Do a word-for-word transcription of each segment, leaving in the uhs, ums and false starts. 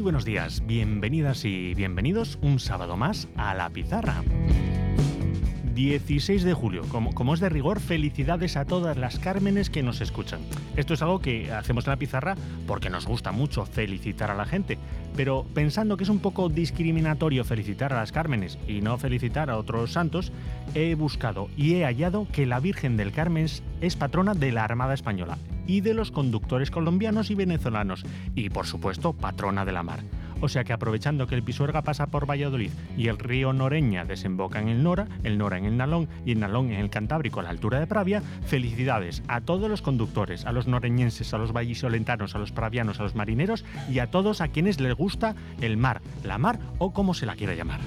buenos días, bienvenidas y bienvenidos un sábado más a La Pizarra. dieciséis de julio, como, como es de rigor, felicidades a todas las Cármenes que nos escuchan. Esto es algo que hacemos en La Pizarra porque nos gusta mucho felicitar a la gente, pero pensando que es un poco discriminatorio felicitar a las Cármenes y no felicitar a otros santos, he buscado y he hallado que la Virgen del Carmen es patrona de la Armada Española y de los conductores colombianos y venezolanos y, por supuesto, patrona de la mar. O sea que aprovechando que el Pisuerga pasa por Valladolid y el río Noreña desemboca en el Nora, el Nora en el Nalón y el Nalón en el Cantábrico a la altura de Pravia, felicidades a todos los conductores, a los noreñenses, a los vallisolentanos, a los pravianos, a los marineros y a todos a quienes les gusta el mar, la mar o como se la quiera llamar.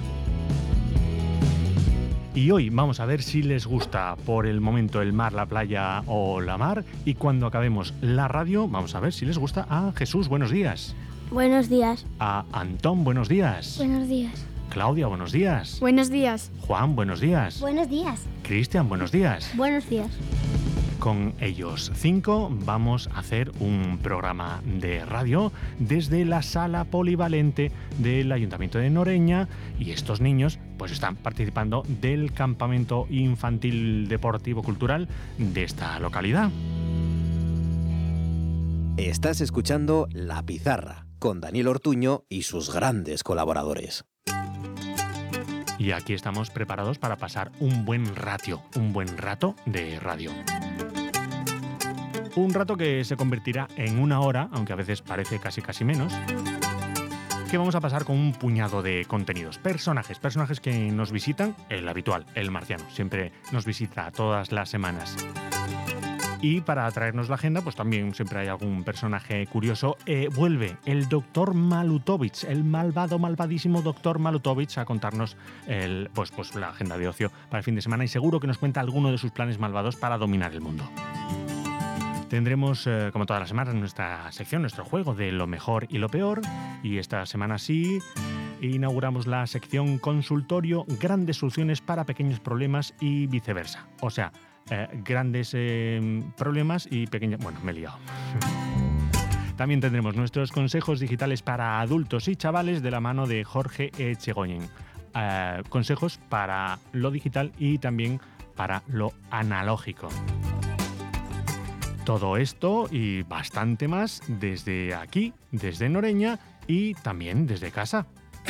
Y hoy vamos a ver si les gusta por el momento el mar, la playa o la mar, y cuando acabemos la radio vamos a ver si les gusta a Jesús. Buenos días. Buenos días. A Antón, buenos días. Buenos días. Claudia, buenos días. Buenos días. Juan, buenos días. Buenos días. Cristian, buenos días. Buenos días. Con ellos cinco vamos a hacer un programa de radio desde la sala polivalente del Ayuntamiento de Noreña y estos niños pues están participando del campamento infantil deportivo cultural de esta localidad. Estás escuchando La Pizarra con Daniel Ortuño y sus grandes colaboradores. Y aquí estamos preparados para pasar un buen ratio, un buen rato de radio. Un rato que se convertirá en una hora, aunque a veces parece casi casi menos, que vamos a pasar con un puñado de contenidos. Personajes, personajes que nos visitan, el habitual, el marciano, siempre nos visita todas las semanas. Y para traernos la agenda, pues también siempre hay algún personaje curioso. Eh, vuelve el doctor Malutovich, el malvado, malvadísimo doctor Malutovich, a contarnos el, pues, pues, la agenda de ocio para el fin de semana y seguro que nos cuenta alguno de sus planes malvados para dominar el mundo. Tendremos, eh, como todas las semanas, nuestra sección, nuestro juego de lo mejor y lo peor. Y esta semana sí inauguramos la sección consultorio, grandes soluciones para pequeños problemas y viceversa. O sea, Eh, grandes eh, problemas y pequeñas... Bueno, me he liado. También tendremos nuestros consejos digitales para adultos y chavales de la mano de Jorge Echegoyen. Eh, consejos para lo digital y también para lo analógico. Todo esto y bastante más desde aquí, desde Noreña y también desde casa.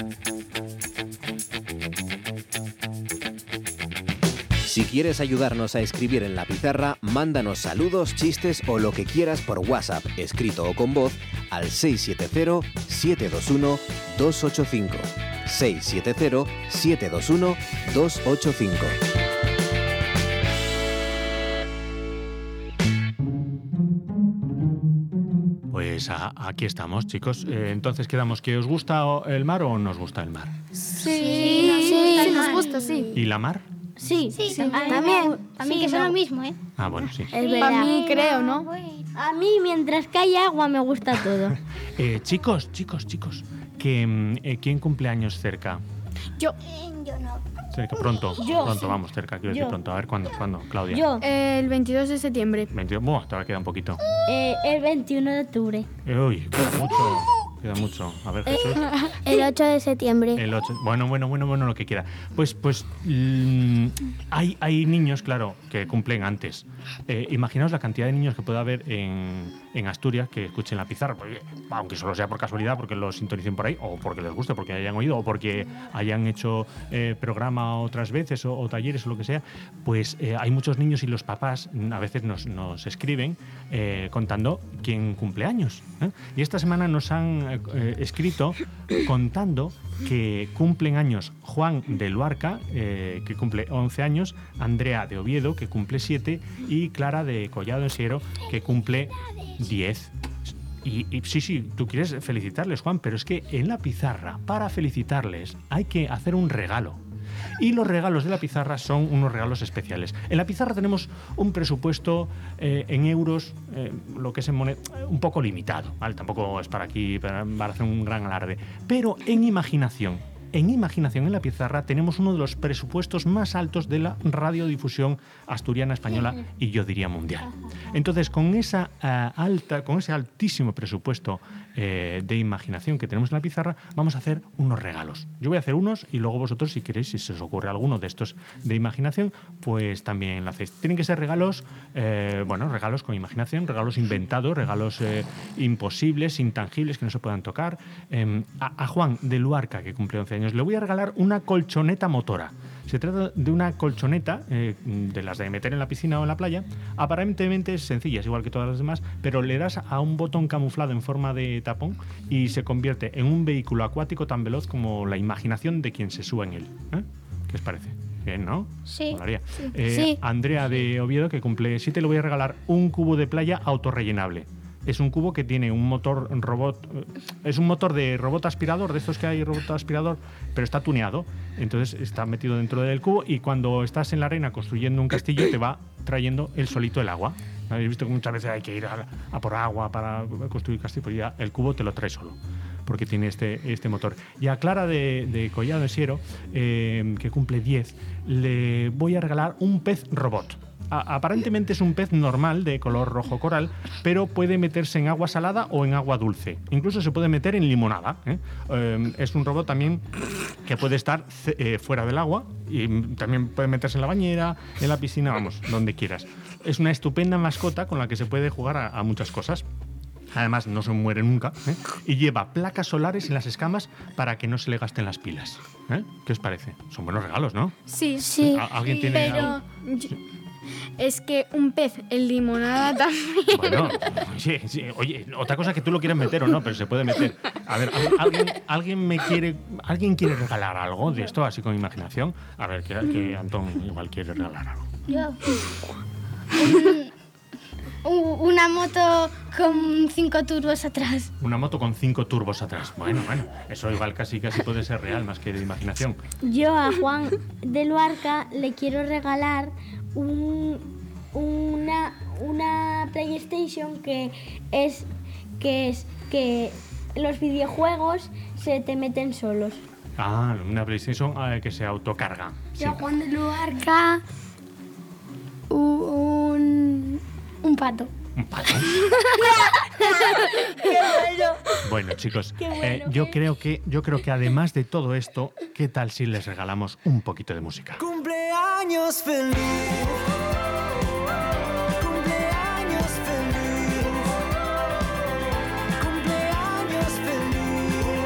Si quieres ayudarnos a escribir en La Pizarra, mándanos saludos, chistes o lo que quieras por WhatsApp, escrito o con voz, al seis siete cero, siete dos uno, dos ocho cinco. seis siete cero, siete dos uno, dos ocho cinco. Pues a, aquí estamos, chicos. Eh, entonces, ¿quedamos que os gusta el mar o nos gusta el mar? Sí, sí, sí, nos gusta, sí. ¿Y la mar? Sí, Sí, sí. también, También, también sí, que son no. lo mismo, ¿eh? Ah, bueno, sí. Es verdad. A mí creo, ¿no? A mí, mientras que hay agua, me gusta todo. Eh, chicos, chicos, chicos, que, eh, ¿quién cumple años cerca? Yo. Yo no. Cerca, pronto, Yo. pronto, vamos, cerca, quiero decir Yo. pronto. A ver, ¿cuándo, cuándo, Claudia? Yo, El veintidós de septiembre. veintidós, bueno, todavía queda un poquito. eh, el veintiuno de octubre. Eh, uy, queda mucho, queda mucho. A ver, Jesús. El ocho de septiembre. El ocho, bueno, bueno, bueno, bueno, lo que quiera. Pues, pues, mm, hay, hay niños, claro, que cumplen antes. Eh, imaginaos la cantidad de niños que puede haber en, en Asturias que escuchen La Pizarra, porque, aunque solo sea por casualidad, porque lo sintonicen por ahí, o porque les guste, porque hayan oído, o porque hayan hecho eh, programa otras veces, o, o talleres, o lo que sea. Pues eh, hay muchos niños y los papás a veces nos, nos escriben eh, contando quién cumple años, ¿eh? Y esta semana nos han eh, escrito contando que cumplen años Juan de Luarca, eh, que cumple once años, Andrea de Oviedo, que cumple siete, y Clara de Collado en Siero, que cumple diez. Y, y sí, sí, tú quieres felicitarles, Juan, pero es que en La Pizarra, para felicitarles, hay que hacer un regalo. Y los regalos de La Pizarra son unos regalos especiales. En La Pizarra tenemos un presupuesto eh, en euros, eh, lo que es en moneda, un poco limitado, ¿vale? Tampoco es para aquí, para, para hacer un gran alarde. Pero en imaginación, en imaginación en la pizarra tenemos uno de los presupuestos más altos de la radiodifusión asturiana, española y yo diría mundial. Entonces, con esa uh, alta, con ese altísimo presupuesto eh, de imaginación que tenemos en la pizarra, vamos a hacer unos regalos. Yo voy a hacer unos y luego vosotros, si queréis, si se os ocurre alguno de estos de imaginación, pues también lo hacéis. Tienen que ser regalos, eh, bueno, regalos con imaginación, regalos inventados, regalos eh, imposibles, intangibles, que no se puedan tocar. Eh, a, a Juan de Luarca, que cumple once años, le voy a regalar una colchoneta motora. Se trata de una colchoneta eh, de las de meter en la piscina o en la playa. Aparentemente es sencilla, es igual que todas las demás, pero le das a un botón camuflado en forma de tapón y se convierte en un vehículo acuático tan veloz como la imaginación de quien se suba en él. ¿Eh? ¿Qué os parece? Bien, ¿no? Sí. Sí. Eh, sí. Andrea de Oviedo, que cumple siete, le voy a regalar un cubo de playa autorrellenable. Es un cubo que tiene un motor robot, es un motor de robot aspirador, de estos que hay robot aspirador, pero está tuneado. Entonces está metido dentro del cubo y cuando estás en la arena construyendo un castillo te va trayendo el solito el agua. Habéis visto que muchas veces hay que ir a, a por agua para construir castillo, pues ya el cubo te lo trae solo, porque tiene este, este motor. Y a Clara de, de Collado de Siero, eh, que cumple diez, le voy a regalar un pez robot. A, aparentemente es un pez normal de color rojo coral, pero puede meterse en agua salada o en agua dulce. Incluso se puede meter en limonada. ¿eh? Eh, es un robot también que puede estar eh, fuera del agua y también puede meterse en la bañera, en la piscina, vamos, donde quieras. Es una estupenda mascota con la que se puede jugar a, a muchas cosas. Además, no se muere nunca, ¿eh? Y lleva placas solares en las escamas para que no se le gasten las pilas. ¿Eh? ¿Qué os parece? Son buenos regalos, ¿no? Sí, Sí. ¿A- ¿Alguien tiene pero algo? yo- es que un pez en limonada también. Bueno, sí, sí. Oye, otra cosa es que tú lo quieras meter o no, pero se puede meter. A ver, ¿alguien, alguien me quiere, ¿alguien quiere regalar algo de esto, así con imaginación? A ver, que, que Antón igual quiere regalar algo. Yo. Un- una moto con cinco turbos atrás. Una moto con cinco turbos atrás. Bueno, bueno, eso igual casi casi puede ser real, más que de imaginación. Yo a Juan de Luarca le quiero regalar un, una, una PlayStation que es que es que los videojuegos se te meten solos. Ah, una PlayStation eh, que se autocarga. Sí. Yo a Juan de Luarca un, un pato. Un pato. Bueno, chicos, eh, yo creo que yo creo que además de todo esto, ¿qué tal si les regalamos un poquito de música? Cumpleaños feliz. Cumpleaños feliz. Cumpleaños feliz.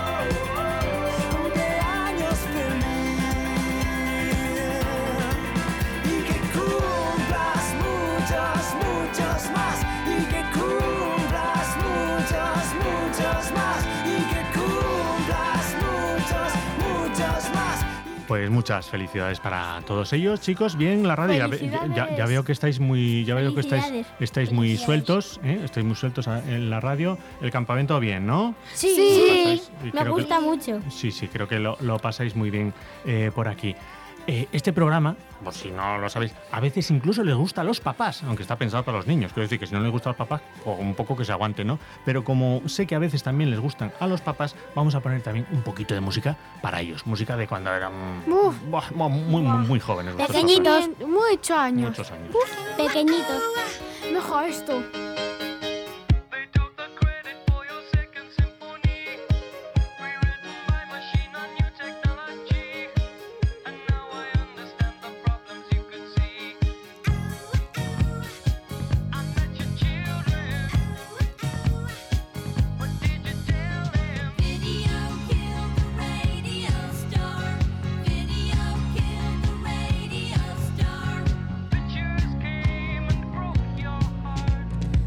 Cumpleaños feliz. Y que cumplas muchos, muchos más. Y que cumplas muchos, muchos más. Y que cumplas muchos, muchos más. Pues muchas felicidades para todos ellos, chicos. Bien, la radio. Ya, ve- ya- ya veo que estáis muy, ya veo que estáis, Felicidades. estáis muy Felicidades. sueltos, ¿eh? Estáis muy sueltos a- en la radio. El campamento bien, ¿no? Sí, Pasáis- y me creo que- gusta mucho. Sí, sí, creo que lo, lo pasáis muy bien eh, por aquí. Eh, este programa, por si no lo sabéis, a veces incluso les gusta a los papás, aunque está pensado para los niños. Quiero decir que si no les gusta a los papás, o un poco que se aguante, ¿no? Pero como sé que a veces también les gustan a los papás, vamos a poner también un poquito de música para ellos. Música de cuando eran Uf. buah, muy, muy, muy jóvenes. vuestros Pequeñitos. Muchos papás. años. Muchos años. Pequeñitos. Mejor esto. They took the credit for your second symphony, rewritten by machine on new technology, and now I understand the problems you could see. I met your children, what did you tell them? Video killed the radio star. Video killed the radio star. Pictures came and broke your heart.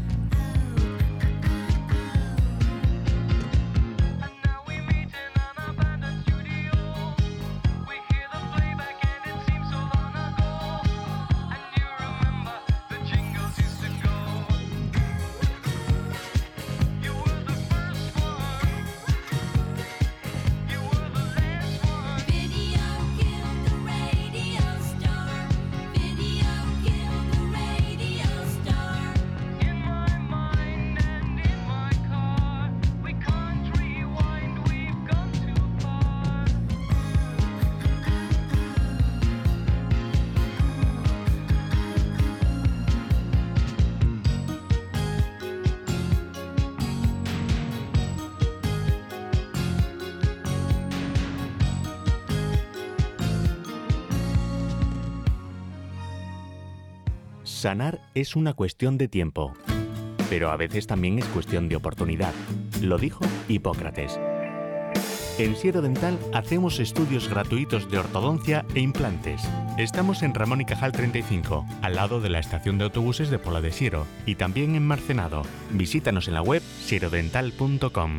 Sanar es una cuestión de tiempo, pero a veces también es cuestión de oportunidad. Lo dijo Hipócrates. En Siero Dental hacemos estudios gratuitos de ortodoncia e implantes. Estamos en Ramón y Cajal treinta y cinco, al lado de la estación de autobuses de Pola de Siero, y también en Marcenado. Visítanos en la web sierodental punto com.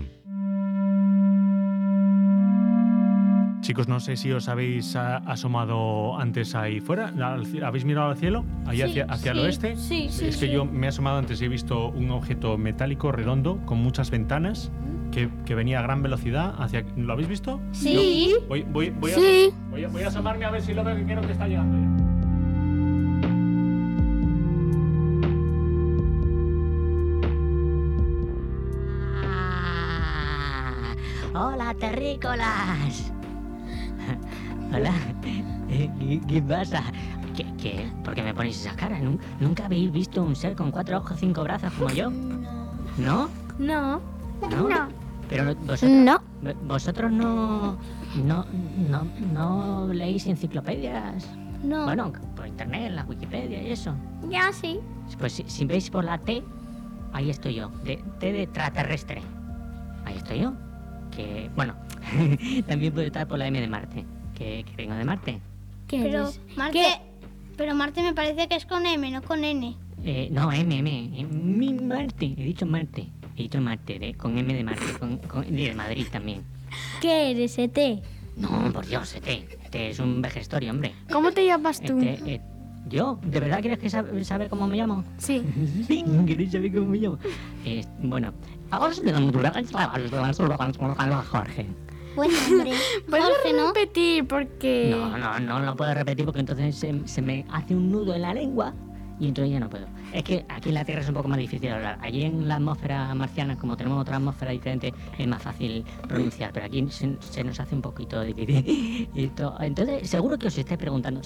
Chicos, no sé si os habéis ah, asomado antes ahí fuera. Al- ¿Habéis mirado al cielo? Ahí Sí, hacia, hacia el sí, oeste. sí, sí, Es que sí. yo me he asomado antes y he visto un objeto metálico redondo con muchas ventanas que, que venía a gran velocidad hacia... ¿Lo habéis visto? Sí. Voy, voy, voy, Sí. A, voy, a, voy a asomarme a ver si lo veo, que creo que está llegando ya. Ah, hola, terrícolas. Hola. Eh, ¿Qué, qué pasa? ¿Qué, qué? ¿Por qué me ponéis esa cara? ¿Nun- ¿Nunca habéis visto un ser con cuatro ojos, cinco brazos como yo? ¿No? No. ¿No? Pero no- vosotros, No. vosotros no, no, no, no leéis enciclopedias. No. Bueno, por internet, la Wikipedia y eso. Ya sí. Pues si, si veis por la T, ahí estoy yo, de T de extraterrestre. Ahí estoy yo. Que, bueno, también puedo estar por la M de Marte, que, que vengo de Marte. ¿Qué Pero eres? Marte, pero Marte me parece que es con M, no con N. Eh, no, M, M, eh, mi Marte, he dicho Marte, he dicho Marte, de- con M de Marte, con, con- y de Madrid también. ¿Qué eres, E T? No, por Dios, este, este es un vejestorio, hombre. ¿Cómo te llamas tú? Este, eh, ¿yo? ¿De verdad quieres que sabe, saber cómo me llamo? Sí. Sí, ¿queréis saber cómo me llamo? Eh, bueno, ahora os Jorge. Buen nombre. ¿Puedes Jorge, ¿no? repetir? Porque... No, no, no lo puedo repetir porque entonces se, se me hace un nudo en la lengua y entonces ya no puedo. Es que aquí en la Tierra es un poco más difícil hablar. Allí en la atmósfera marciana, como tenemos otra atmósfera diferente, es más fácil pronunciar, pero aquí se, se nos hace un poquito difícil. Esto- Entonces, seguro que os estáis preguntando,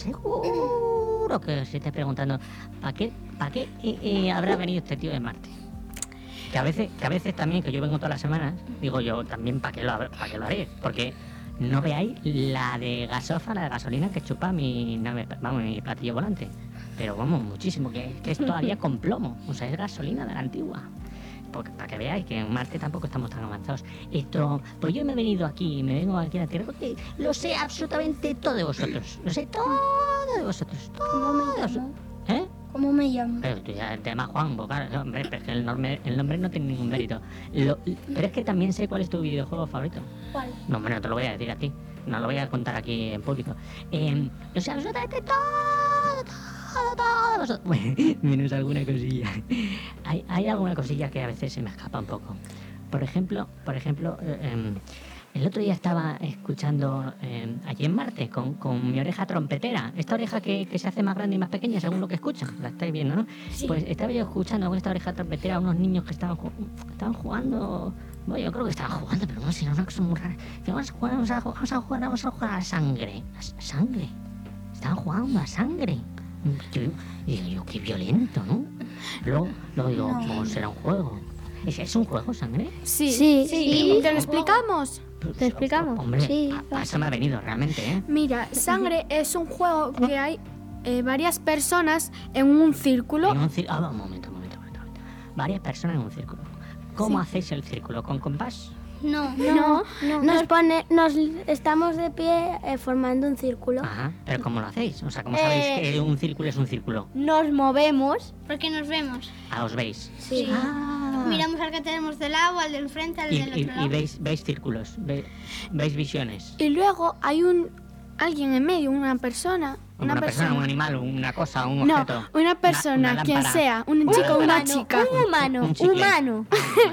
seguro que os estáis preguntando, ¿para qué, para qué eh, eh, habrá venido este tío de Marte? Que a veces, que a veces también, que yo vengo todas las semanas, digo yo, también para qué lo, para qué lo haré, porque no veáis la de gasofa, la de gasolina que chupa mi nave, vamos, mi platillo volante. Pero vamos, muchísimo, que, que es todavía con plomo, o sea, es gasolina de la antigua. Porque, para que veáis que en Marte tampoco estamos tan avanzados. Esto, pues yo me he venido aquí, me vengo aquí a la Tierra porque lo sé absolutamente todo de vosotros. Lo sé todo de vosotros. Todo de vosotros. ¿Eh? ¿Cómo me llamo? Pero tú ya te llamas Juan, pues claro, hombre, pero es que el nombre, el nombre no tiene ningún mérito. Lo- pero es que también sé cuál es tu videojuego favorito. ¿Cuál? No, hombre, no te lo voy a decir a ti. No lo voy a contar aquí en público. Eh, lo sé absolutamente todo, todo, todo. vosotros. Bueno, menos alguna cosilla. Hay, hay alguna cosilla que a veces se me escapa un poco. Por ejemplo, por ejemplo, eh, em, el otro día estaba escuchando eh, allí en Marte con, con mi oreja trompetera. Esta oreja que, que se hace más grande y más pequeña según lo que escuchan. La estáis viendo, ¿no? Pues estaba yo escuchando con esta oreja trompetera a unos niños que estaban, ju- estaban jugando. Bueno, yo creo que estaban jugando, pero no sé, era una cosa muy rara. Digo, Vamos a jugar, vamos a jugar, vamos a jugar, vamos a jugar a la sangre. ¿A s- sangre? Estaban jugando a sangre. Yo, y digo yo, qué violento, ¿no? Luego, luego digo, ¿cómo será un juego? ¿Es, es un juego, sangre? Sí. Sí, Sí. ¿Te lo explicamos? ¿Te explicamos? Hombre, Sí. a, a eso me ha venido realmente, ¿eh? Mira, sangre es un juego que hay eh, varias personas en un círculo. En un círculo. Ah, un momento, un momento, un momento, un momento. Varias personas en un círculo. ¿Cómo hacéis el círculo? ¿Con compás? No. No, nos pone, nos estamos de pie eh, formando un círculo. Ajá. ¿Pero cómo lo hacéis? O sea, ¿cómo sabéis Eh, que un círculo es un círculo? Nos movemos. Porque nos vemos. Ah, os veis. Sí. Ah. Miramos al que tenemos del lado, al del frente, al Y, del y- otro y lado. veis, veis círculos, ve- veis visiones. Y luego hay un alguien en medio, una persona. Una, persona, un animal, una cosa, un No, objeto. una persona, una quien lámpara. sea, un chico o una humano, chica. Un humano, Un chicle. humano.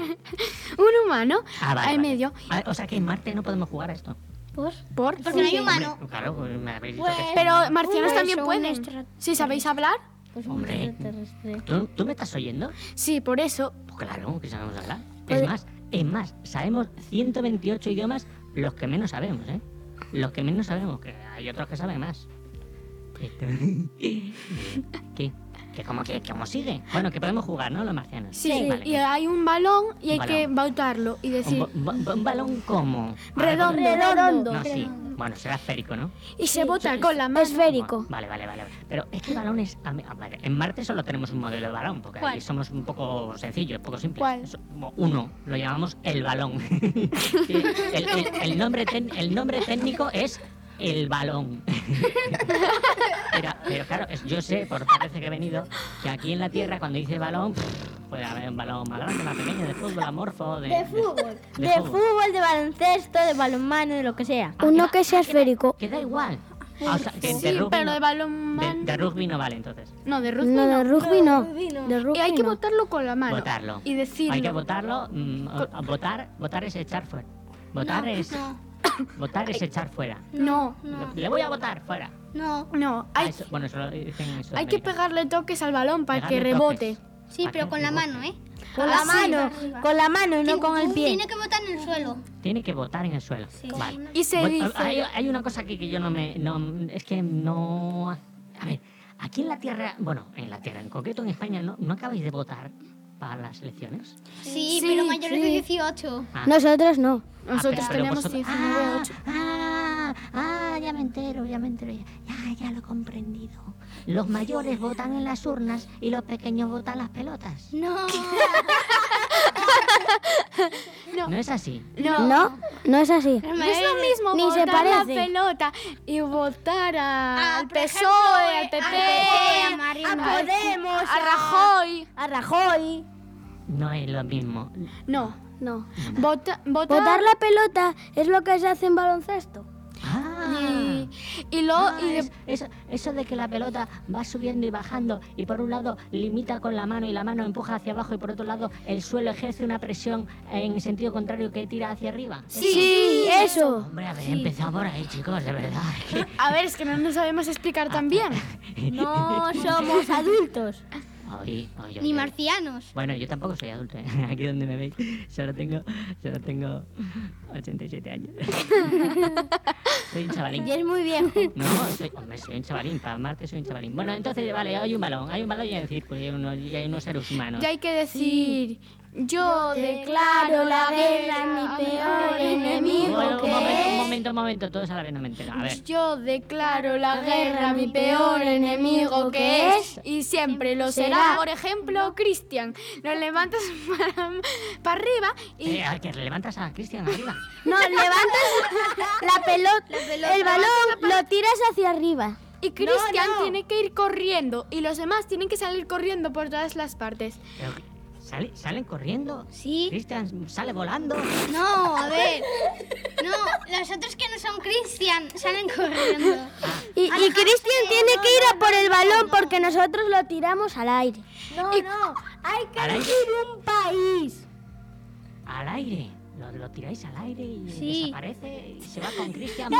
Un humano Ah, vale, en vale. medio. Ah, o sea que en Marte no podemos jugar a esto. ¿Por? Por Porque no hay sí. humano. Hombre, claro, pues me habéis dicho Pues, que sí. Pero marcianos Un también eso, un pueden. extra- Si sabéis hablar. Pues un Hombre. extraterrestre. ¿Tú, ¿Tú me estás oyendo? Sí, por eso. Pues claro, que sabemos hablar. Puede- Es más, es más, sabemos ciento veintiocho idiomas, los que menos sabemos, ¿eh? Los que menos sabemos, que hay otros que saben más. Esto- ¿Qué? ¿Que cómo, que, cómo sigue? Bueno, que podemos jugar, ¿no? Los marcianos. Sí, Vale. y hay un balón y hay Un que balón. bautarlo y ¿Un, decir. bo- bo- un balón como? Redondo. Redondo. No, sí. Bueno, será esférico, ¿no? Y se bota con la mano. Esférico. Vale, vale, vale. vale. Pero este balón es... a mí- a ver, en Marte solo tenemos un modelo de balón, porque ¿Cuál? aquí somos un poco sencillos, un poco simples. ¿Cuál? Es uno, lo llamamos el balón. Sí, el, el- el nombre tec- el nombre técnico es el balón. pero, pero claro, es- yo sé, por otras veces que he venido, que aquí en la Tierra, cuando dice balón, puede haber un balón más grande, más pequeño, de fútbol, amorfo, de... De fútbol. de De fútbol. fútbol, de baloncesto, de balonmano, de lo que sea. Uno que sea esférico. Que da igual. Ah, o sea, que de Sí, rugby pero no- de balón de, man- de rugby no vale, entonces. No, de rugby No, no. de rugby no. rugby no. De Y rugby hay que no. botarlo con la mano. Votarlo. Y decirlo. Hay que votarlo. mm, o- votar, votar es echar fuera. Votar es. Votar es echar fuera. No, Le voy a votar fuera. No. no. Ah, Hay, eso- bueno, eso lo dicen en hay que Sudamérica. pegarle toques al balón para que Pegarle rebote. toques. Sí, Para pero que con la rebote. mano, ¿eh? Con la Ah, sí. mano, con la mano, no con el pie. Tiene que botar en el suelo. Tiene que votar en el suelo. Vale. Y se Bueno, dice... hay, hay una cosa aquí que yo no me. No, es que no. A ver, aquí en la Tierra. Bueno, en la Tierra, en concreto en España, ¿no, no acabáis de votar para las elecciones? Sí, Sí, pero mayores de sí. dieciocho. Ah, Nosotros no. ah, Nosotros pero- pero tenemos vosotros- diecinueve, ah, ocho. Ah, ah, ya me entero, ya me entero. Ya, ya, ya lo he comprendido. Los mayores votan en las urnas y los pequeños votan las pelotas. No. ¿No es así? No. No, no es así. No es lo mismo Ni se votar la parece. pelota y votar a- Ah, al por P S O E, al P P, ejemplo, a Mario A Mar- Podemos, a Rajoy. a Rajoy. No es lo mismo. No. No. Vota, vota- Botar la pelota es lo que se hace en baloncesto. Ah, y, y lo ah, y de- es- eso, eso de que la pelota va subiendo y bajando y por un lado limita con la mano y la mano empuja hacia abajo y por otro lado el suelo ejerce una presión en sentido contrario que tira hacia arriba. Sí, eso. Hombre, habéis empezado por ahí, chicos, de verdad. es que- a ver, es que no nos sabemos explicar tan bien. No somos adultos. Ay, ay, ay, Ni ay. marcianos. Bueno, yo tampoco soy adulto, ¿eh? Aquí donde me veis, solo tengo, solo tengo ochenta y siete años. Soy un chavalín. Y es muy viejo. No, soy, hombre, soy un chavalín, para Marte soy un chavalín. Bueno, entonces, vale, hay un balón, hay un balón y hay un círculo y hay unos, y hay unos seres humanos. Ya hay que decir, yo declaro la guerra a mi peor enemigo Bueno, un que momento, un es. momento, un momento, todos a la vez no me entero. A ver, Yo declaro la guerra a mi peor enemigo que es y siempre lo será. Por ejemplo, Cristian, lo levantas para, para arriba y eh, a que levantas a Cristian arriba. No, levantas la pelota, el balón, lo tiras hacia arriba. Y Cristian no. tiene que ir corriendo y los demás tienen que salir corriendo por todas las partes. Pero, ¿sale- ¿Salen corriendo? Sí. Cristian sale volando. No, a ver. No, los otros que no son Cristian salen corriendo. Y, y Cristian tiene que ir a por el balón porque nosotros lo tiramos al aire. No, no. Hay que Al aire. elegir un país. Al aire. Lo, lo tiráis al aire y Sí. desaparece y se va con Cristian.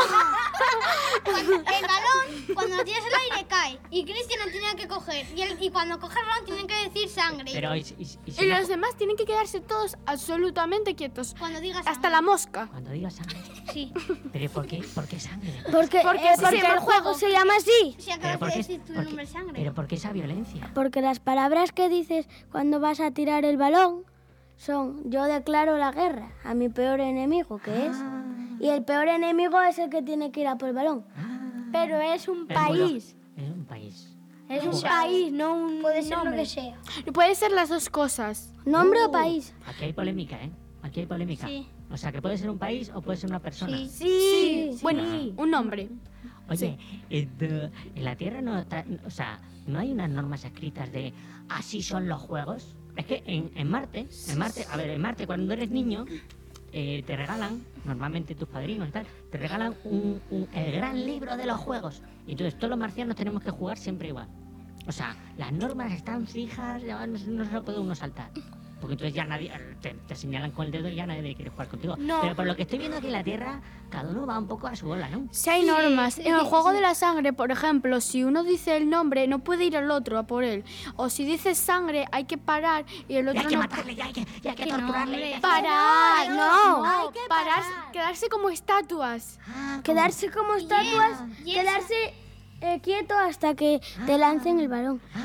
Cuando- el balón, cuando lo tiras al aire, cae. Y Cristian lo tiene que coger. Y, el- y cuando coge el balón, tienen que decir sangre. Pero, ¿y, si- y si- y si Y no- los demás tienen que quedarse todos absolutamente quietos. Cuando digas Hasta la mosca. Cuando digas sangre. Sí. ¿Pero por qué, por qué sangre? Porque, Porque eh, así se porque llama el el juego juego. se llama así. Si ¿Pero acabas por de qué, decir tu por nombre qué- sangre. pero por qué esa violencia? Porque las palabras que dices cuando vas a tirar el balón son yo declaro la guerra a mi peor enemigo, que es. Y el peor enemigo es el que tiene que ir a por el balón. Pero es un Es muy lógico. país. Es un país. Es un país, no un Puede ser nombre. lo que sea. Puede ser las dos cosas. ¿Nombre Uh, o país? Aquí hay polémica, ¿eh? Aquí hay polémica. Sí. O sea, que puede ser un país o puede ser una persona. Sí. Sí. Bueno, un nombre. Oye, esto, en la Tierra no, está- o sea, no hay unas normas escritas de así son los juegos. Es que en, en Marte, en Marte, a ver, en Marte cuando eres niño eh, te regalan, normalmente tus padrinos y tal, te regalan un, un- el gran libro de los juegos. Y entonces todos los marcianos tenemos que jugar siempre igual. O sea, las normas están fijas, ya no, no se lo puede uno saltar. Porque entonces ya nadie, te, te señalan con el dedo y ya nadie quiere jugar contigo. No. Pero por lo que estoy viendo aquí en la Tierra, cada uno va un poco a su bola, ¿no? Si hay normas. En el juego de la sangre, por ejemplo, si uno dice el nombre, no puede ir al otro a por él. O si dices sangre, hay que parar y el Y otro hay que no matarle, ya hay que, ya hay que Que no, torturarle. hombre. parar. No. Hay que parar. Quedarse como estatuas. Ah, Quedarse como estatuas, y quedarse eh, quieto hasta que te lancen el balón. ah,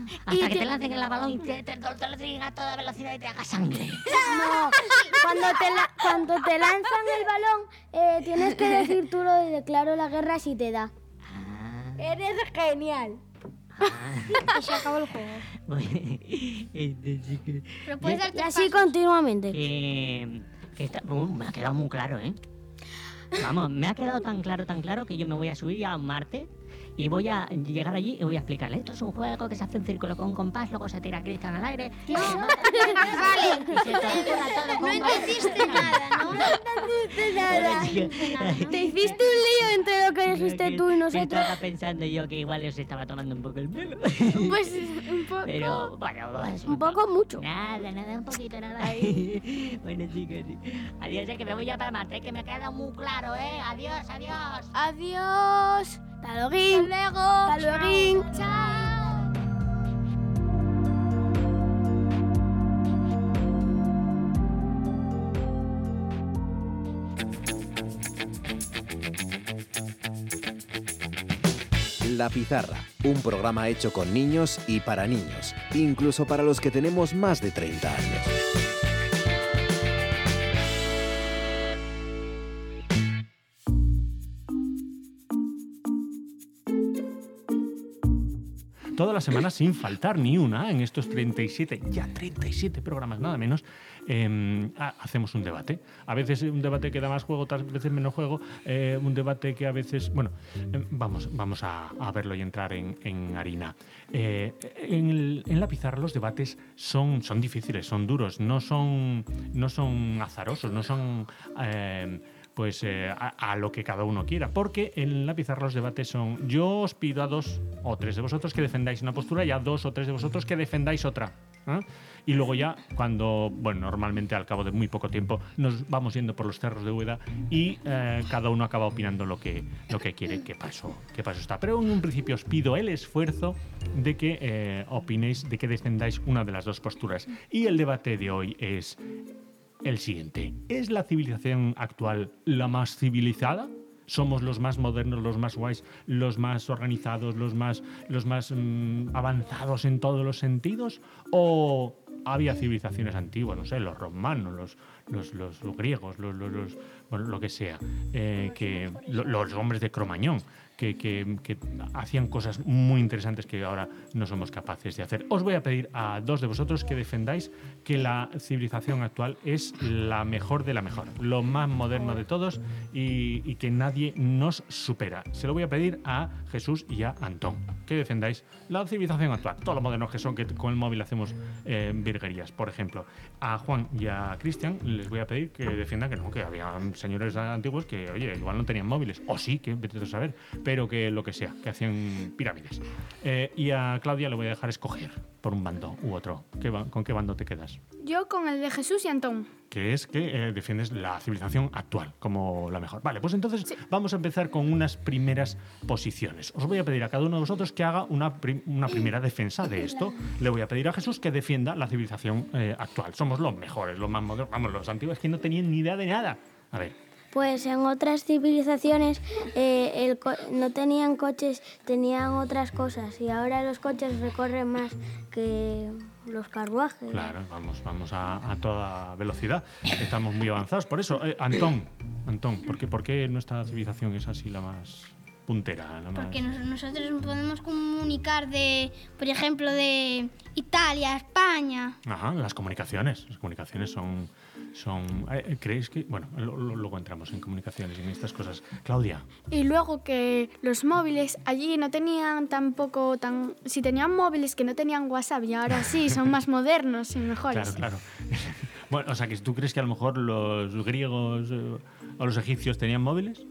Hasta que te lancen el balón y te, te, te lo tiren a toda velocidad y te haga sangre. No, cuando te, la- cuando te lanzan el balón, eh, tienes que decir tú lo de declaro la guerra si te da. Ah, Eres genial. Y se acabó el juego. bueno, entonces que- Pero puedes Yo- darte Y así pasos. continuamente. que, que está- uh, me ha quedado muy claro, ¿eh? Vamos, me ha quedado tan claro, tan claro que yo me voy a subir a Marte y voy a llegar allí y voy a explicarle. Esto es un juego que se hace en círculo con un compás, luego se tira Cristian al aire. No, Vale. y se tortura todo No con entendiste nada, ¿no? Te hiciste un lío entre lo que dijiste tú y nosotros. Estaba pensando yo que igual os estaba tomando un poco el pelo. Pues un poco. Pero, bueno, pues, Un poco mucho. Nada, nada, un poquito, nada. Bueno, chicos, adiós, es que me voy ya para Marte, que me queda muy claro, ¿eh? Adiós, adiós. Adiós. Hasta luego. Hasta luego. Hasta luego. Chao. La Pizarra, un programa hecho con niños y para niños, incluso para los que tenemos más de treinta años. Toda la semana sin faltar ni una en estos treinta y siete, ya treinta y siete programas nada menos, eh, ha- hacemos un debate. A veces un debate que da más juego, otras veces menos juego, eh, un debate que a veces, bueno, eh, vamos, vamos a, a verlo y entrar en, en harina. Eh, en, el- en la pizarra los debates son, son difíciles, son duros, no son, no son azarosos, no son... eh, pues eh, a, a lo que cada uno quiera, porque en la pizarra los debates son yo os pido a dos o tres de vosotros que defendáis una postura y a dos o tres de vosotros que defendáis otra. ¿eh? Y luego ya cuando, bueno, normalmente al cabo de muy poco tiempo nos vamos yendo por los cerros de Úbeda y eh, cada uno acaba opinando lo que, lo que quiere, que paso, que paso está. Pero en un principio os pido el esfuerzo de que eh, opinéis, de que defendáis una de las dos posturas. Y el debate de hoy es el siguiente. ¿Es la civilización actual la más civilizada? ¿Somos los más modernos, los más guays, los más organizados, los más, los más mm, avanzados en todos los sentidos? ¿O había civilizaciones antiguas, no sé, los romanos, los, los, los, los griegos, los, los, los- bueno, lo que sea, eh, que, lo- los hombres de Cromañón, que, que- que hacían cosas muy interesantes que ahora no somos capaces de hacer? Os voy a pedir a dos de vosotros que defendáis que la civilización actual es la mejor de la mejor, lo más moderno de todos y, y que nadie nos supera. Se lo voy a pedir a Jesús y a Antón, que defendáis la civilización actual, todos los modernos que son, que con el móvil hacemos eh, virguerías, por ejemplo. A Juan y a Cristian les voy a pedir que defiendan que no, que había señores antiguos que, oye, igual no tenían móviles, o sí, que vete tú a saber, pero que lo que sea, que hacían pirámides. Eh, y a Claudia le voy a dejar escoger por un bando u otro. ¿Qué ba- ¿Con qué bando te quedas? Yo con el de Jesús y Antón. Que es que eh, defiendes la civilización actual como la mejor. Vale, pues entonces vamos a empezar con unas primeras posiciones. Os voy a pedir a cada uno de vosotros que haga una, prim- una primera defensa de esto. Le voy a pedir a Jesús que defienda la civilización eh, actual. Somos los mejores, los más modernos. Vamos, los antiguos que no tenían ni idea de nada. A ver, Pues en otras civilizaciones eh, el co- no tenían coches, tenían otras cosas y ahora los coches recorren más que los carruajes. claro, vamos, vamos a, a toda velocidad. Estamos muy avanzados. Por eso, eh, Antón, Antón, ¿por qué, ¿por qué nuestra civilización es así la más puntera? La más... Porque nos- nosotros podemos comunicar de, por ejemplo, de Italia, España. Ajá, las comunicaciones. Las comunicaciones son... son eh, ¿Creéis que...? Bueno, lo- lo- luego entramos en comunicaciones y en estas cosas. Claudia, Y luego que los móviles allí no tenían tampoco tan... Si tenían móviles que no tenían WhatsApp y ahora sí, son más modernos y mejores. claro, claro. Bueno, o sea, que tú crees que a lo mejor los griegos eh, o los egipcios tenían móviles.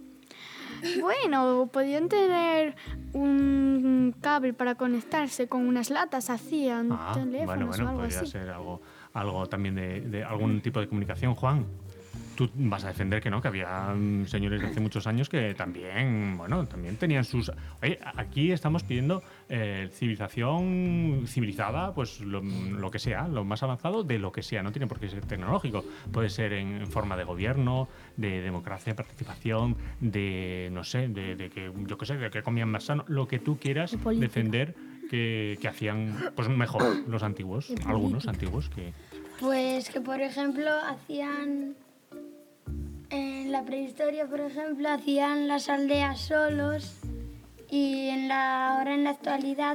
Bueno, podían tener un cable para conectarse con unas latas, hacían Ah, teléfonos bueno, o bueno, algo podría así. ser algo, algo también de, de algún tipo de comunicación. Juan, tú vas a defender que no, que había mm, señores de hace muchos años que también, bueno, también tenían sus... Oye, aquí estamos pidiendo eh, civilización civilizada, pues lo, lo que sea, lo más avanzado de lo que sea, no tiene por qué ser tecnológico, puede ser en, en forma de gobierno, de democracia, participación, de, no sé, de, de que, yo qué sé, de que comían más sano, lo que tú quieras defender que, que hacían pues mejor los antiguos, algunos antiguos que... Pues que, por ejemplo, hacían... En la prehistoria, por ejemplo, hacían las aldeas solos y en la, ahora en la actualidad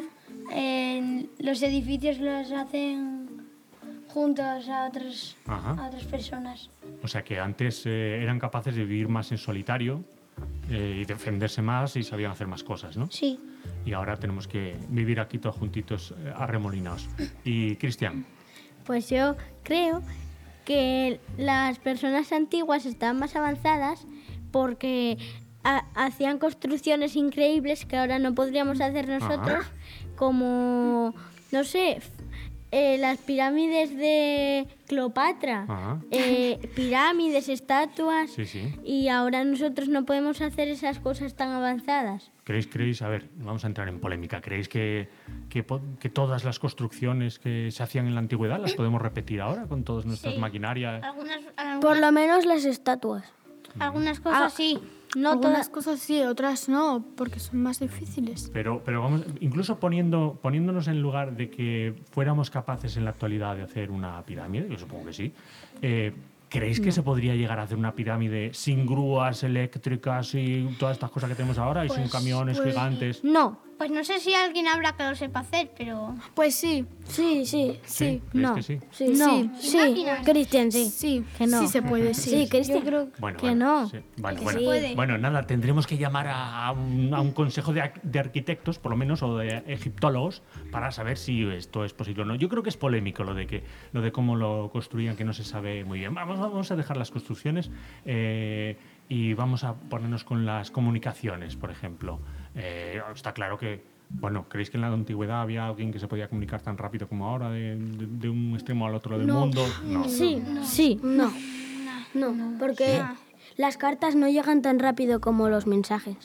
en los edificios los hacen juntos a, otros, Ajá. a otras personas. O sea que antes eh, eran capaces de vivir más en solitario eh, y defenderse más y sabían hacer más cosas, ¿no? Sí. Y ahora tenemos que vivir aquí todos juntitos, eh, arremolinados. Y Cristian, Pues yo creo que las personas antiguas estaban más avanzadas porque ha- hacían construcciones increíbles que ahora no podríamos hacer nosotros, Ajá. como, no sé, f- eh, las pirámides de Cleopatra, Ajá. eh, pirámides, estatuas, sí, sí. y ahora nosotros no podemos hacer esas cosas tan avanzadas. ¿Creéis, creéis, a ver, vamos a entrar en polémica, ¿creéis que, que, po- que todas las construcciones que se hacían en la antigüedad las podemos repetir ahora con todas nuestras Sí. maquinarias? Algunas, algunas, Por lo menos las estatuas. algunas cosas Ah, sí. No Algunas todas cosas sí, otras no, porque son más difíciles. Pero, pero vamos, incluso poniendo, poniéndonos en lugar de que fuéramos capaces en la actualidad de hacer una pirámide, yo supongo que sí, eh, ¿creéis que se podría llegar a hacer una pirámide sin grúas eléctricas y todas estas cosas que tenemos ahora y sin camiones gigantes? No, Pues no sé si alguien habrá que lo sepa hacer, pero... Pues sí, Sí, sí. Sí, ¿creéis no. que sí? Sí, No. sí, sí. Máquinas. Cristian, sí. sí, Que no. sí se puede, sí. Sí, Cristian. Bueno, que bueno, no. sí. Bueno, Que bueno. se puede. Bueno, nada, tendremos que llamar a, a un, a un consejo de, ar- de arquitectos, por lo menos, o de egiptólogos, para saber si esto es posible o no. Yo creo que es polémico lo de que lo de cómo lo construían, que no se sabe muy bien. Vamos, vamos a dejar las construcciones eh, y vamos a ponernos con las comunicaciones, por ejemplo. Eh, está claro que, bueno, ¿creéis que en la antigüedad había alguien que se podía comunicar tan rápido como ahora, de, de- de un extremo al otro del mundo? No. Sí, sí. No. No, porque las cartas no llegan tan rápido como los mensajes.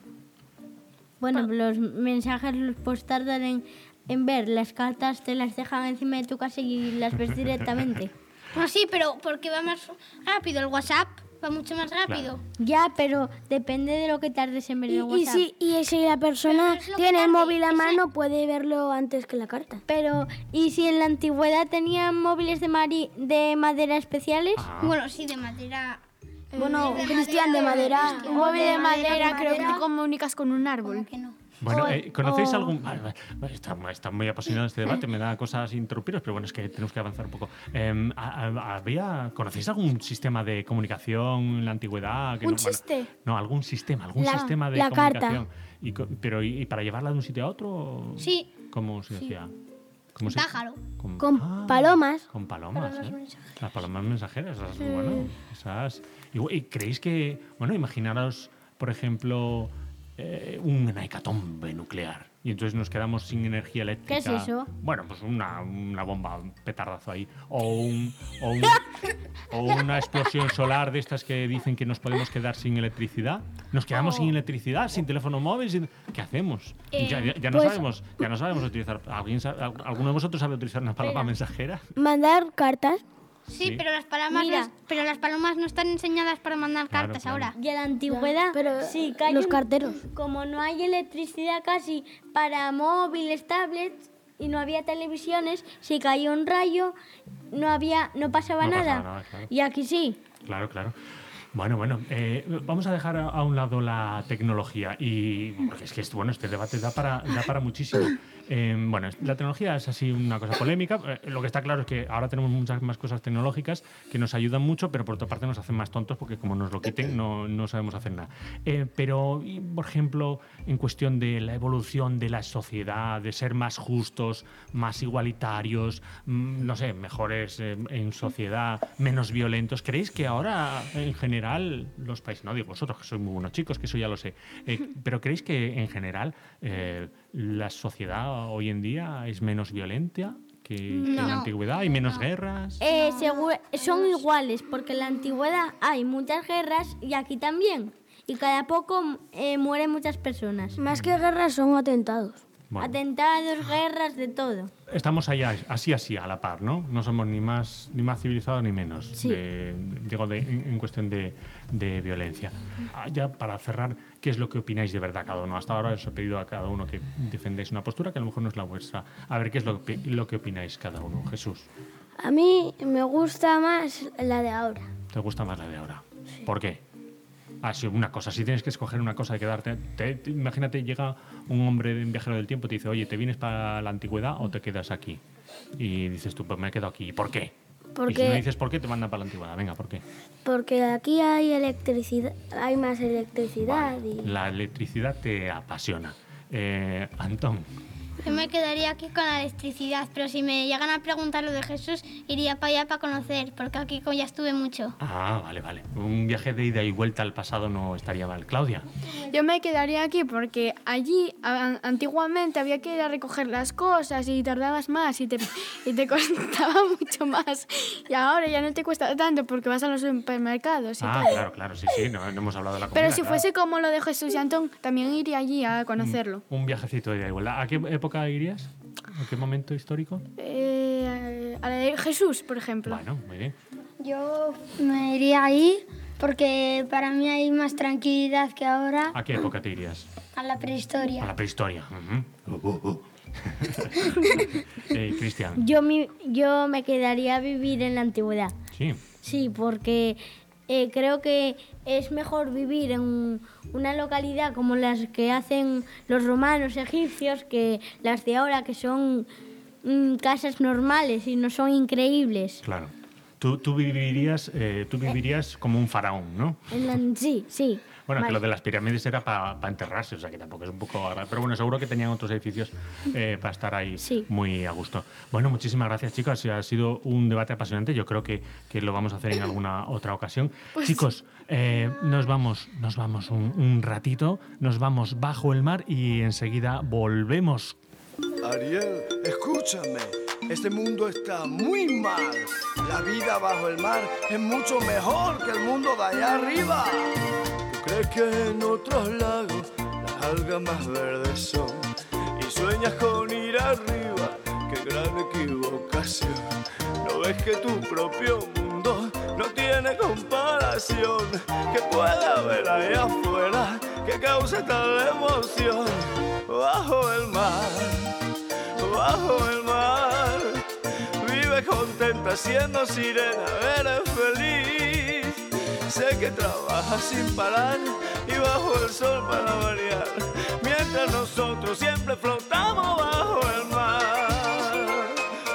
Bueno, los mensajes los puedes tardar en, en ver. Las cartas te las dejan encima de tu casa y las ves directamente. Bueno, sí, pero porque va más rápido. El WhatsApp va mucho más rápido. Ya, pero depende de lo que tardes en ver Y, el y WhatsApp. si, y si la persona Pero es lo que tiene el tarde, móvil a ese- mano, puede verlo antes que la carta. Pero, ¿y si en la antigüedad tenían móviles de, mari- de madera especiales? Ah. Bueno, sí, de madera. Bueno, de Cristian, de madera. Un móvil de madera, de creo que madera. te comunicas con un árbol. ¿Cómo que no? Bueno, O- eh, ¿conocéis o- algún...? Vale, vale, vale, está, está muy apasionado este debate, me da cosas interrumpiros, pero bueno, es que tenemos que avanzar un poco. Eh, a- a- había, ¿Conocéis algún sistema de comunicación en la antigüedad? Que ¿Un no, bueno, chiste? no, algún sistema, algún La- sistema de la carta. comunicación. Y co- pero, ¿y, y para llevarla de un sitio a otro? Sí. ¿Cómo se hacía? ¿Cómo se- Pájaro. Con, Con ah, palomas. Con palomas, ¿eh? Las palomas mensajeras, esas, bueno, esas... Y, y creéis que, bueno, imaginaros, por ejemplo, eh, una hecatombe nuclear y entonces nos quedamos sin energía eléctrica. ¿Qué es eso? Bueno, pues una, una bomba, un petardazo ahí. O, un, o, un- o una explosión solar de estas que dicen que nos podemos quedar sin electricidad. Nos quedamos sin electricidad, sin teléfono móvil, sin... ¿Qué hacemos? ya ya- ya no pues- sabemos, ya no sabemos utilizar... ¿Alguien sabe- al- ¿Alguno de vosotros sabe utilizar una palabra mensajera? Mandar cartas. Sí, Sí. pero las palomas Mira. no, pero las palomas no están enseñadas para mandar Claro, cartas claro. ahora. Y en la antigüedad, pero sí, que hay los un- carteros. como no hay electricidad casi para móviles, tablets y no había televisiones, si caía un rayo no había, no pasaba No nada. pasaba nada, claro. Y aquí sí. Claro, claro. Bueno, bueno, eh, vamos a dejar a, a un lado la tecnología y porque es que esto, bueno, este debate da para, da para muchísimo. Eh, bueno, la tecnología es así una cosa polémica. Eh, lo que está claro es que ahora tenemos muchas más cosas tecnológicas que nos ayudan mucho, pero por otra parte nos hacen más tontos porque como nos lo quiten no, no sabemos hacer nada. Eh, pero, y, por ejemplo, en cuestión de la evolución de la sociedad, de ser más justos, más igualitarios, mm, no sé, mejores eh, en sociedad, menos violentos, ¿creéis que ahora en general los países, no digo vosotros que sois muy buenos chicos, que eso ya lo sé, eh, pero ¿creéis que en general eh, la sociedad hoy en día es menos violenta que, que en la antigüedad? ¿Hay menos guerras? Eh, segu- son iguales, porque en la antigüedad hay muchas guerras y aquí también. Y cada poco eh, mueren muchas personas. Más que guerras son atentados. Bueno. Atentados, guerras, de todo. Estamos allá, así, así, a la par, ¿no? No somos ni más ni más civilizados ni menos. Sí. De- digo, de- en, en cuestión de, de violencia. Ah, ya para cerrar, ¿qué es lo que opináis de verdad cada uno? Hasta ahora os he pedido a cada uno que defendáis una postura que a lo mejor no es la vuestra. A ver, ¿qué es lo que, lo que opináis cada uno? Jesús, A mí me gusta más la de ahora. ¿te gusta más la de ahora? ¿Por qué? Ah, sí, una cosa, si tienes que escoger una cosa de quedarte, te- te- imagínate, llega un hombre, un viajero del tiempo, y te dice, oye, ¿te vienes para la antigüedad o te quedas aquí? Y dices tú, pues me he quedado aquí. ¿Por qué? Porque- Y si no dices por qué, te mandan para la antigüedad. Venga, ¿por qué? Porque aquí hay electricidad, hay más electricidad y La electricidad te apasiona. Eh, Antón, Yo me quedaría aquí con la electricidad, pero si me llegan a preguntar lo de Jesús, iría para allá para conocer, porque aquí ya estuve mucho. ah, vale, vale. Un viaje de ida y vuelta al pasado no estaría mal. Claudia, Yo me quedaría aquí porque allí a- antiguamente había que ir a recoger las cosas y tardabas más y te, y te costaba mucho más. Y ahora ya no te cuesta tanto porque vas a los supermercados y ah, tal. claro, claro, sí, sí, no, no hemos hablado de la comida. Pero si claro. fuese como lo de Jesús y Antón, también iría allí a conocerlo. Un viajecito de ida y vuelta. ¿A qué época irías? ¿A qué momento histórico? Eh, a la de Jesús, por ejemplo. Bueno, muy bien. Yo me iría ahí porque para mí hay más tranquilidad que ahora ¿A qué época te irías? a la prehistoria. A la prehistoria. Ujú. Eh, Cristian, Yo, mi- yo me quedaría a vivir en la antigüedad. sí. Sí, porque eh, creo que es mejor vivir en una localidad como las que hacen los romanos egipcios que las de ahora, que son mm, casas normales y no son increíbles. Claro. Tú, tú vivirías, eh, tú vivirías como un faraón, ¿no? En la- sí, sí. Bueno, que Vale. lo de las pirámides era para enterrarse, o sea que tampoco es un poco... agra- Pero bueno, seguro que tenían otros edificios eh, para estar ahí Sí. muy a gusto. Bueno, muchísimas gracias, chicos. Ha sido un debate apasionante. Yo creo que, que lo vamos a hacer en alguna otra ocasión. Chicos, eh, nos vamos, nos vamos un, un ratito, nos vamos bajo el mar y enseguida volvemos. Ariel, escúchame. Este mundo está muy mal. La vida bajo el mar es mucho mejor que el mundo de allá arriba. ¿Tú crees que en otros lagos las algas más verdes son? Y sueñas con ir arriba. ¡Qué gran equivocación! ¿No ves que tu propio mundo no tiene comparación? ¿Qué puede haber allá afuera que cause tal emoción? Bajo el mar, bajo el mar, vive contenta siendo sirena, eres feliz. Sé que trabajas sin parar y bajo el sol para variar, mientras nosotros siempre flotamos bajo el mar.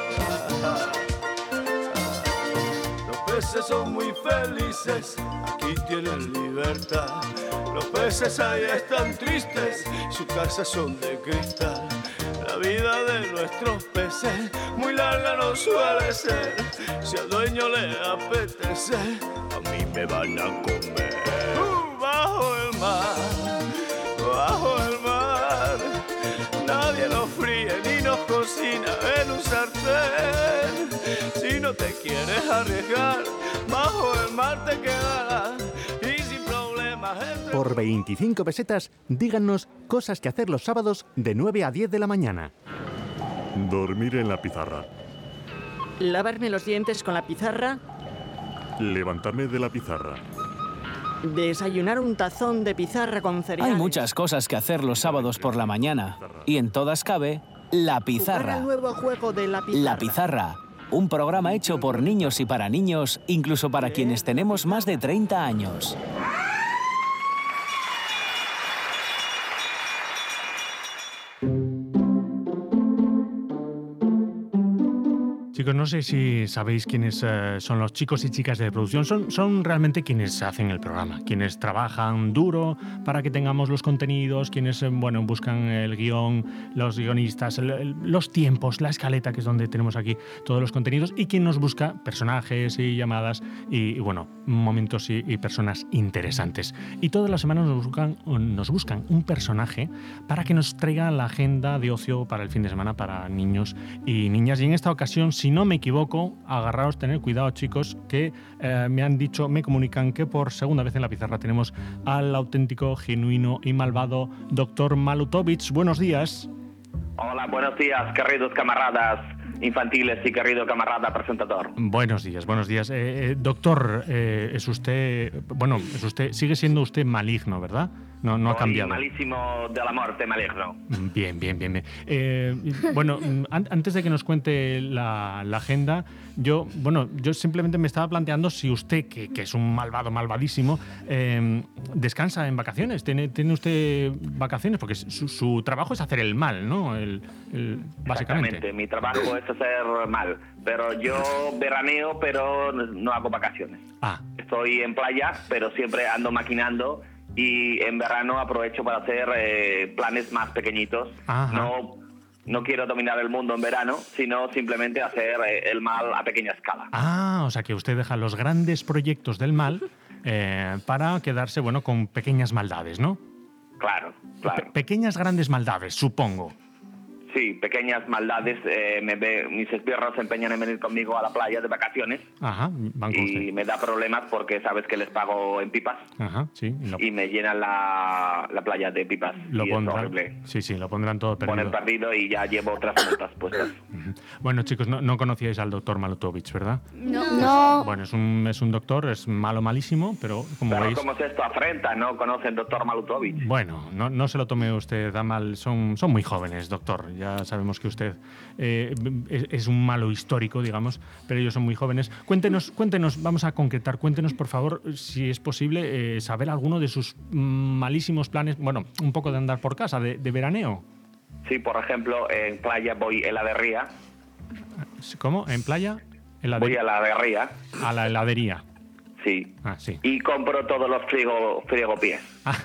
Los peces son muy felices, aquí tienen libertad. Los peces ahí están tristes, sus casas son de cristal. La vida de nuestros peces muy larga no suele ser. Si al dueño le apetece, a mí me van a comer. Uh, bajo el mar, bajo el mar, nadie nos fríe ni nos cocina en un sartén. Si no te quieres arriesgar, bajo el mar te quedarás y sin problemas. entre- Por veinticinco pesetas, díganos cosas que hacer los sábados de nueve a diez de la mañana. Dormir en la pizarra. Lavarme los dientes con la pizarra. Levantarme de la pizarra. Desayunar un tazón de pizarra con cereales. Hay muchas cosas que hacer los sábados por la mañana y en todas cabe La Jugar Pizarra. al nuevo juego de la pizarra. La Pizarra, un programa hecho por niños y para niños, incluso para quienes tenemos más de treinta años. Chicos, no sé si sabéis quiénes eh, son los chicos y chicas de producción. Son, son realmente quienes hacen el programa, quienes trabajan duro para que tengamos los contenidos, quienes eh, bueno, buscan el guión, los guionistas, el- el- los tiempos, la escaleta, que es donde tenemos aquí todos los contenidos, y quien nos busca personajes y llamadas y, y, bueno, momentos y, y personas interesantes. Y todas las semanas nos buscan, nos buscan un personaje para que nos traiga la agenda de ocio para el fin de semana para niños y niñas. Y en esta ocasión, si no me equivoco, agarraos, tener cuidado, chicos, que eh, me han dicho, me comunican que por segunda vez en la pizarra tenemos al auténtico, genuino y malvado doctor Malutovich. Buenos días. Hola, buenos días, queridos camaradas infantiles y querido camarada presentador. Buenos días, buenos días. Eh, eh, doctor, eh, es usted, bueno, es usted, sigue siendo usted maligno, ¿verdad? No, no ha Soy cambiado. malísimo de la muerte, maligno. Bien, bien, bien. bien. Eh, bueno, an- antes de que nos cuente la, la agenda, yo, bueno, yo simplemente me estaba planteando si usted, que, que es un malvado, malvadísimo, eh, descansa en vacaciones. ¿Tiene, ¿Tiene usted vacaciones? Porque su, su trabajo es hacer el mal, ¿no? El, el- básicamente. Exactamente, mi trabajo es hacer mal, pero yo veraneo, pero no hago vacaciones. Ah. Estoy en playa, pero siempre ando maquinando y en verano aprovecho para hacer eh, planes más pequeñitos. Ajá. No, no quiero dominar el mundo en verano, sino simplemente hacer eh, el mal a pequeña escala. Ah, o sea que usted deja los grandes proyectos del mal eh, para quedarse, bueno, con pequeñas maldades, ¿no? Claro, claro. Pe- pequeñas grandes maldades, supongo. Sí, pequeñas maldades. Eh, me ve, mis esbirros se empeñan en venir conmigo a la playa de vacaciones Ajá, van con usted. y me da problemas porque sabes que les pago en pipas Ajá, sí. y Lo, y me llenan la, la playa de pipas. lo y es pondrán. horrible. Sí, sí, lo pondrán todo Poner perdido. perdido y ya llevo otras multas puestas. Bueno, chicos, no, no conocíais al doctor Malutovich, ¿verdad? No. No. Bueno, es un, es un doctor, es malo, malísimo, pero como Pero veis... ¿cómo es esto? Afrenta, ¿no? Conocen doctor Malutovich. Bueno, no, no se lo tome usted a mal, son, son muy jóvenes, doctor. Ya sabemos que usted eh, es, es un malo histórico, digamos, pero ellos son muy jóvenes. Cuéntenos, cuéntenos, vamos a concretar, cuéntenos, por favor, si es posible, eh, saber alguno de sus mm, malísimos planes, bueno, un poco de andar por casa, de, de veraneo. Sí, por ejemplo, en playa voy heladería. ¿Cómo? ¿En playa? Voy a la heladería. A la heladería. Sí. Ah, sí. Y compro todos los frigo, frigopiés.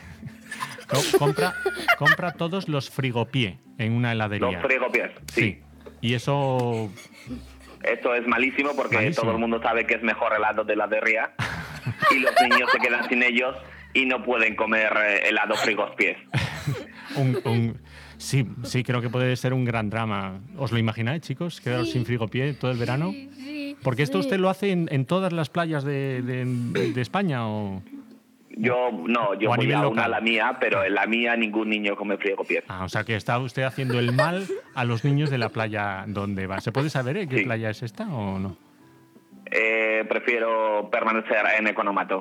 Co- compra, compra todos los frigopié en una heladería. Los frigopiés, sí. Y eso... Esto es malísimo porque Malísimo. todo el mundo sabe que es mejor helado de heladería y los niños se quedan sin ellos y no pueden comer eh, helado frigopiés. un, un- sí, sí, creo que puede ser un gran drama. ¿Os lo imagináis, chicos? Quedaros Sí. sin frigopié todo el verano. Sí. Porque esto Sí. usted lo hace en, en todas las playas de, de- de España o... Yo no, yo O a voy nivel a una, local. la mía, pero en la mía ningún niño come frigopiés. Ah, o sea que está usted haciendo el mal a los niños de la playa donde va. ¿Se puede saber eh, qué Sí. playa es esta o no? Eh, prefiero permanecer en economato.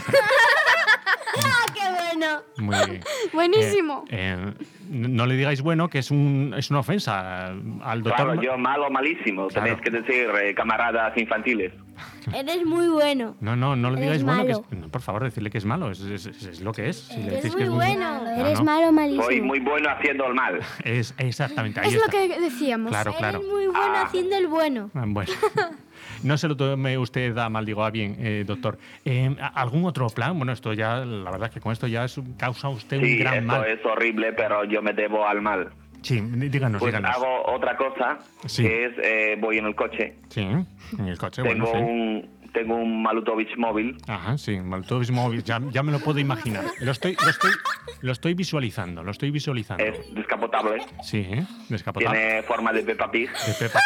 ¡Ah, qué bueno! Muy, Buenísimo. eh, eh, no le digáis bueno, que es, un, es una ofensa al doctor. Claro, yo malo, malísimo. Claro. Tenéis que decir eh, camaradas infantiles. Eres muy bueno. No, no, no le Eres digáis bueno. Que malo. es- no, por favor, decirle que es malo. Es, es- es- es lo que es. Si le Eres decís muy que es bueno. No, Eres no. malo, malísimo. Soy muy bueno haciendo el mal. Es exactamente, ahí Es está. lo que decíamos. Claro, claro. Eres muy bueno haciendo el bueno. Ah, Bueno, no se lo tome usted a mal, digo, a bien, eh, doctor. Eh, ¿Algún otro plan? Bueno, esto ya, la verdad es que con esto ya es, un- causa usted un Sí, gran esto mal. es horrible, pero yo me debo al mal. Sí, díganos, Pues díganos. hago otra cosa, Sí. que es, eh, voy en el coche, Sí, en el coche, tengo, bueno, sí. un, tengo un Malutovich móvil, Ajá, sí, Malutovich móvil, ya, ya me lo puedo imaginar. Lo estoy, lo estoy, lo estoy visualizando, lo estoy visualizando. es descapotable, Sí, ¿eh? Descapotable. tiene forma de Peppa Pig. De Peppa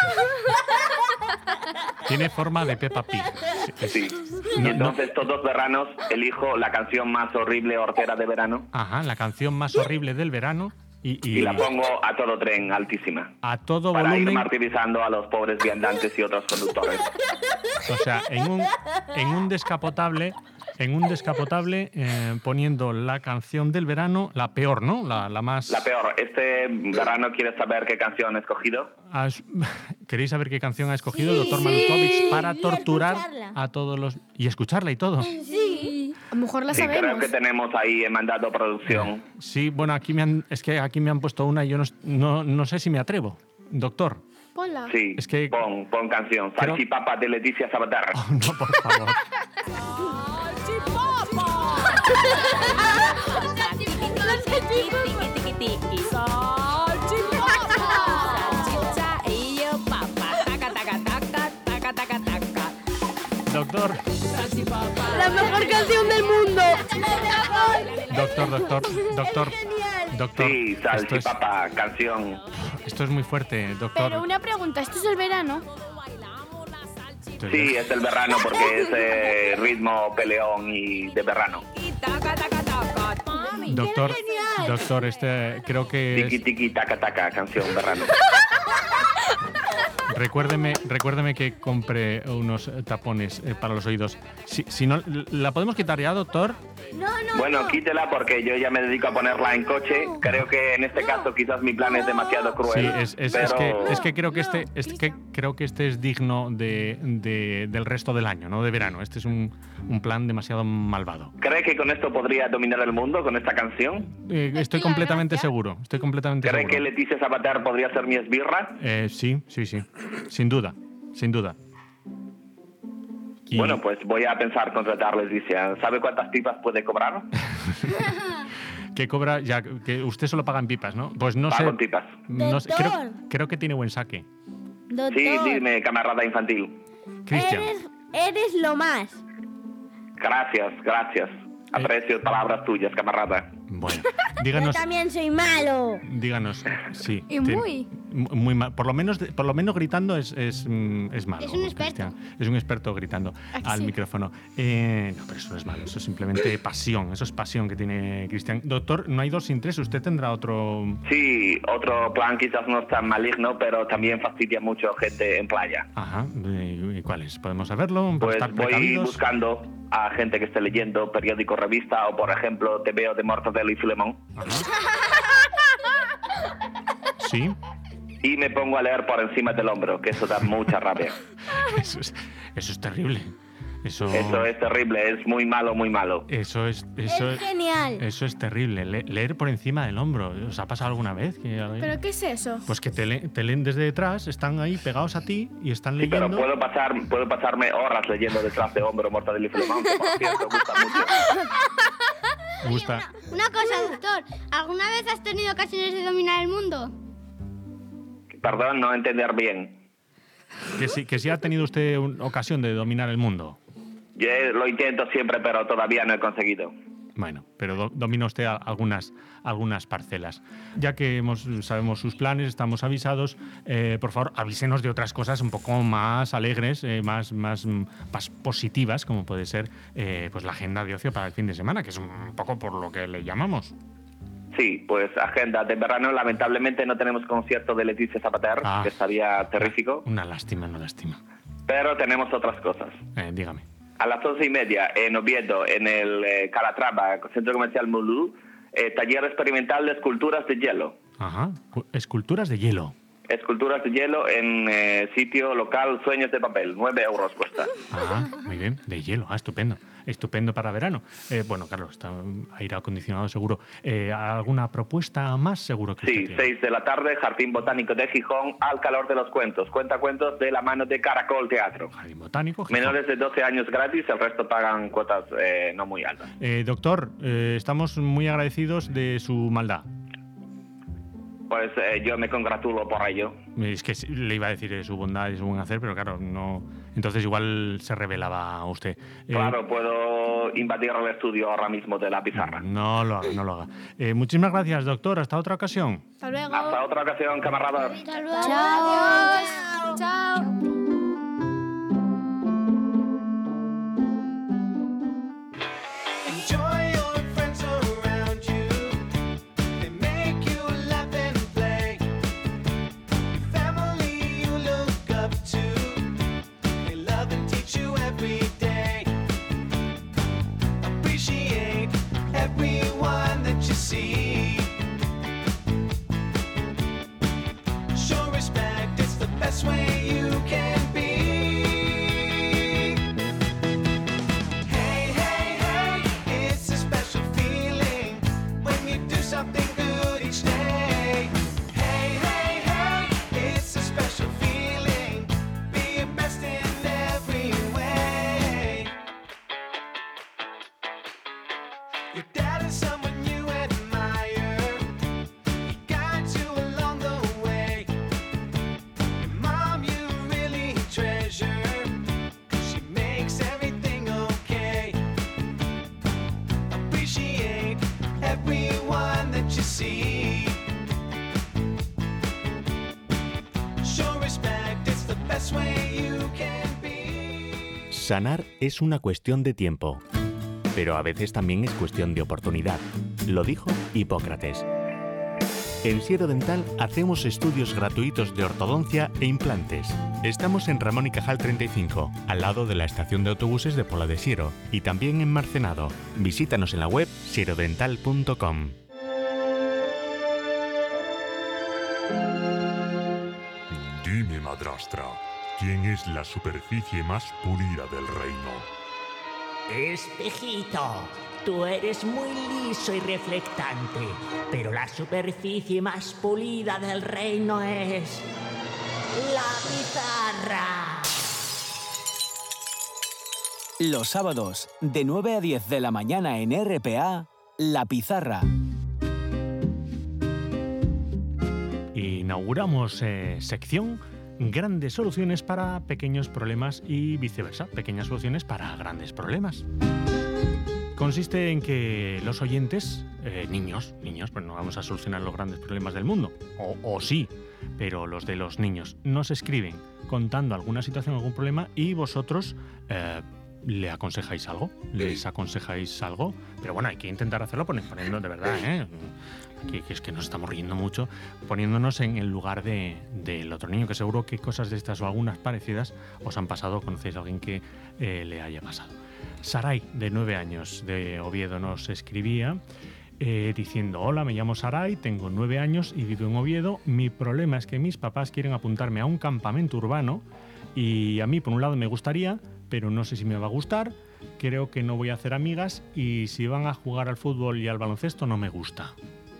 Pig. Tiene forma de Peppa Pig. Sí. No, y entonces todos los veranos elijo la canción más horrible hortera de verano Ajá, la canción más horrible del verano y, y- y la pongo a todo tren, altísima, a todo para ir volumen. martirizando a los pobres viandantes y otros conductores. O sea, en un, en un descapotable, en un descapotable eh, poniendo la canción del verano, la peor, ¿no? La, la más... La peor, este verano ¿quieres saber qué canción he escogido? Has- ¿Queréis saber qué canción ha escogido Sí, el doctor sí. Malutovich para Y torturar escucharla. a todos los... Y escucharla y todo. Sí. A lo mejor la Sí, creo sabemos. que tenemos ahí, he mandado producción. Sí, bueno, aquí me han, es que aquí me han puesto una y yo no, no, no sé si me atrevo, doctor. Ponla. Sí, Es que- pon, pon canción. Creo- Salchipapa de Leticia Sabater. Oh, no, por favor. Doctor, La mejor canción del mundo. doctor, doctor, doctor, doctor. Sí, esto, es, Salchipapa, canción. esto es muy fuerte, doctor. Pero una pregunta, ¿esto es el verano? Esto es- Sí, es el verano porque es eh, ritmo peleón y de verano. Doctor, doctor, este creo que Tiki es- tiki taca taca, canción verano. recuérdeme, recuérdeme que compre unos eh, tapones eh, para los oídos. Si, si no, ¿la podemos quitar ya, doctor? No, no, Bueno, no. quítela porque yo ya me dedico a ponerla en coche. Creo que en este caso quizás mi plan es demasiado cruel. Sí, es, es- es pero... que, es que creo que este, es que creo que este es digno de, de- del resto del año, no de verano. Este es un, un plan demasiado malvado. ¿Cree que con esto podría dominar el mundo, con esta canción? Eh, estoy completamente seguro. Estoy completamente ¿Cree seguro. que Leticia Sabater podría ser mi esbirra? Eh, sí, sí, sí. Sin duda, sin duda. Y- Bueno, pues voy a pensar contratar a Leticia. ¿Sabe cuántas pipas puede cobrar? que cobra ya que usted solo paga en pipas, ¿no? Pues no Pago sé. en pipas. No sé, creo, Doctor. creo que tiene buen saque. Doctor, Sí, dime, camarada infantil. Cristian. eres, eres lo más. Gracias, gracias. Aprecio palabras tuyas, camarada. Bueno, Yo díganos, también soy malo. díganos, sí. Y te- muy. mu- muy mal. Por lo menos, por lo menos gritando es, es, mm, es malo. Es un experto. Cristian. Es un experto gritando ¿A que al sí? micrófono. Eh, no, pero eso no es malo. Eso es simplemente pasión. Eso es pasión que tiene Cristian. Doctor, no hay dos sin tres. Usted tendrá otro. Sí, otro plan quizás no es tan maligno, pero también fastidia mucho gente en playa. Ajá. ¿Y y cuál es? ¿Podemos saberlo? Para Pues estar voy precavidos. buscando a gente que esté leyendo periódico, revista o, por ejemplo, Te veo de Mortadelo y Filemón. Sí. Y me pongo a leer por encima del hombro, que eso da mucha rabia. Eso es, eso es terrible. Eso, Eso es terrible, es muy malo, muy malo. Eso es, eso Es genial. Eso es terrible. Le- leer por encima del hombro. ¿Os ha pasado alguna vez? Que alguien- ¿Pero qué es eso? Pues que te, le- te leen desde detrás, están ahí pegados a ti y están Sí, pero leyendo. puedo, pasar, puedo pasarme horas leyendo detrás de hombro Mortadelo y Filemón, que por cierto gusta mucho. Me gusta. Una cosa, doctor. ¿Alguna vez has tenido ocasiones de dominar el mundo? Perdón, no entender bien. Que sí, que sí ha tenido usted un- ocasión de dominar el mundo. Yo lo intento siempre, pero todavía no he conseguido. Bueno, pero do- domina usted a- algunas, algunas parcelas. Ya que hemos, sabemos sus planes, estamos avisados, eh, por favor, avísenos de otras cosas un poco más alegres, eh, más, más, mm, más positivas, como puede ser eh, pues la agenda de ocio para el fin de semana, que es un poco por lo que le llamamos. Sí, pues agenda de verano. Lamentablemente no tenemos concierto de Leticia Sabater, Ah. que estaría terrífico, Una lástima, una lástima. pero tenemos otras cosas. Eh, dígame. A las once y media en Oviedo, en el eh, Calatrava, Centro Comercial Mulú, eh, taller experimental de esculturas de hielo. Ajá. Cu- Esculturas de hielo. Esculturas de hielo en eh, sitio local Sueños de Papel. Nueve euros cuesta. Ah, muy bien. De hielo. Ah, estupendo. Estupendo para verano. Eh, bueno, Carlos, está aire acondicionado seguro. Eh, ¿Alguna propuesta más? Seguro que Sí, usted tiene. seis de la tarde, Jardín Botánico de Gijón, al calor de los cuentos. Cuenta cuentos de la mano de Caracol Teatro. Jardín Botánico. Gijón. Menores de doce años gratis, el resto pagan cuotas eh, no muy altas. Eh, doctor, eh, estamos muy agradecidos de su maldad. Pues eh, yo me congratulo por ello. Es que sí, le iba a decir de su bondad y su buen hacer, pero claro, no. Entonces igual se revelaba a usted. Eh, Claro, puedo invadir el estudio ahora mismo de la pizarra. No lo haga, no lo haga. Eh, muchísimas gracias, doctor. Hasta otra ocasión. Hasta luego. Hasta otra ocasión, camaradas. Hasta luego. Chao. Chao. Enjoy your friends around you. They make you laugh and play. Family you look up to. They love and teach you every day. Appreciate everyone that you see. Show respect, it's the best way you can be. Hey, hey, hey, it's a special feeling when you do something good each day. Hey, hey, hey, it's a special feeling. Be your best in every way. Your dad is someone you admire. He guides you along the way. Your mom you really treasure. She makes everything okay. Appreciate everyone that you see. Show respect, it's the best way you can be. Sanar es una cuestión de tiempo, pero a veces también es cuestión de oportunidad. Lo dijo Hipócrates. En Siero Dental hacemos estudios gratuitos de ortodoncia e implantes. Estamos en Ramón y Cajal treinta y cinco, al lado de la estación de autobuses de Pola de Siero, y también en Marcenado. Visítanos en la web sierodental punto com. Dime, madrastra, ¿quién es la superficie más pulida del reino? Espejito, tú eres muy liso y reflectante, pero la superficie más pulida del reino es la pizarra. Los sábados, de nueve a diez de la mañana en R P A, La Pizarra. Inauguramos eh, sección Grandes soluciones para pequeños problemas y viceversa, pequeñas soluciones para grandes problemas. Consiste en que los oyentes, eh, niños, niños, pues no vamos a solucionar los grandes problemas del mundo, o, o sí, pero los de los niños, nos escriben contando alguna situación, algún problema, y vosotros eh, le aconsejáis algo, les aconsejáis algo, pero bueno, hay que intentar hacerlo poniendo, de verdad, ¿eh? Que, que es que nos estamos riendo mucho, poniéndonos en el lugar de, del otro niño, que seguro que cosas de estas o algunas parecidas os han pasado, conocéis a alguien que eh, le haya pasado. Saray, de nueve años, de Oviedo, nos escribía eh, diciendo: hola, me llamo Saray, tengo nueve años y vivo en Oviedo. Mi problema es que mis papás quieren apuntarme a un campamento urbano y a mí, por un lado, me gustaría, pero no sé si me va a gustar. Creo que no voy a hacer amigas y si van a jugar al fútbol y al baloncesto no me gusta.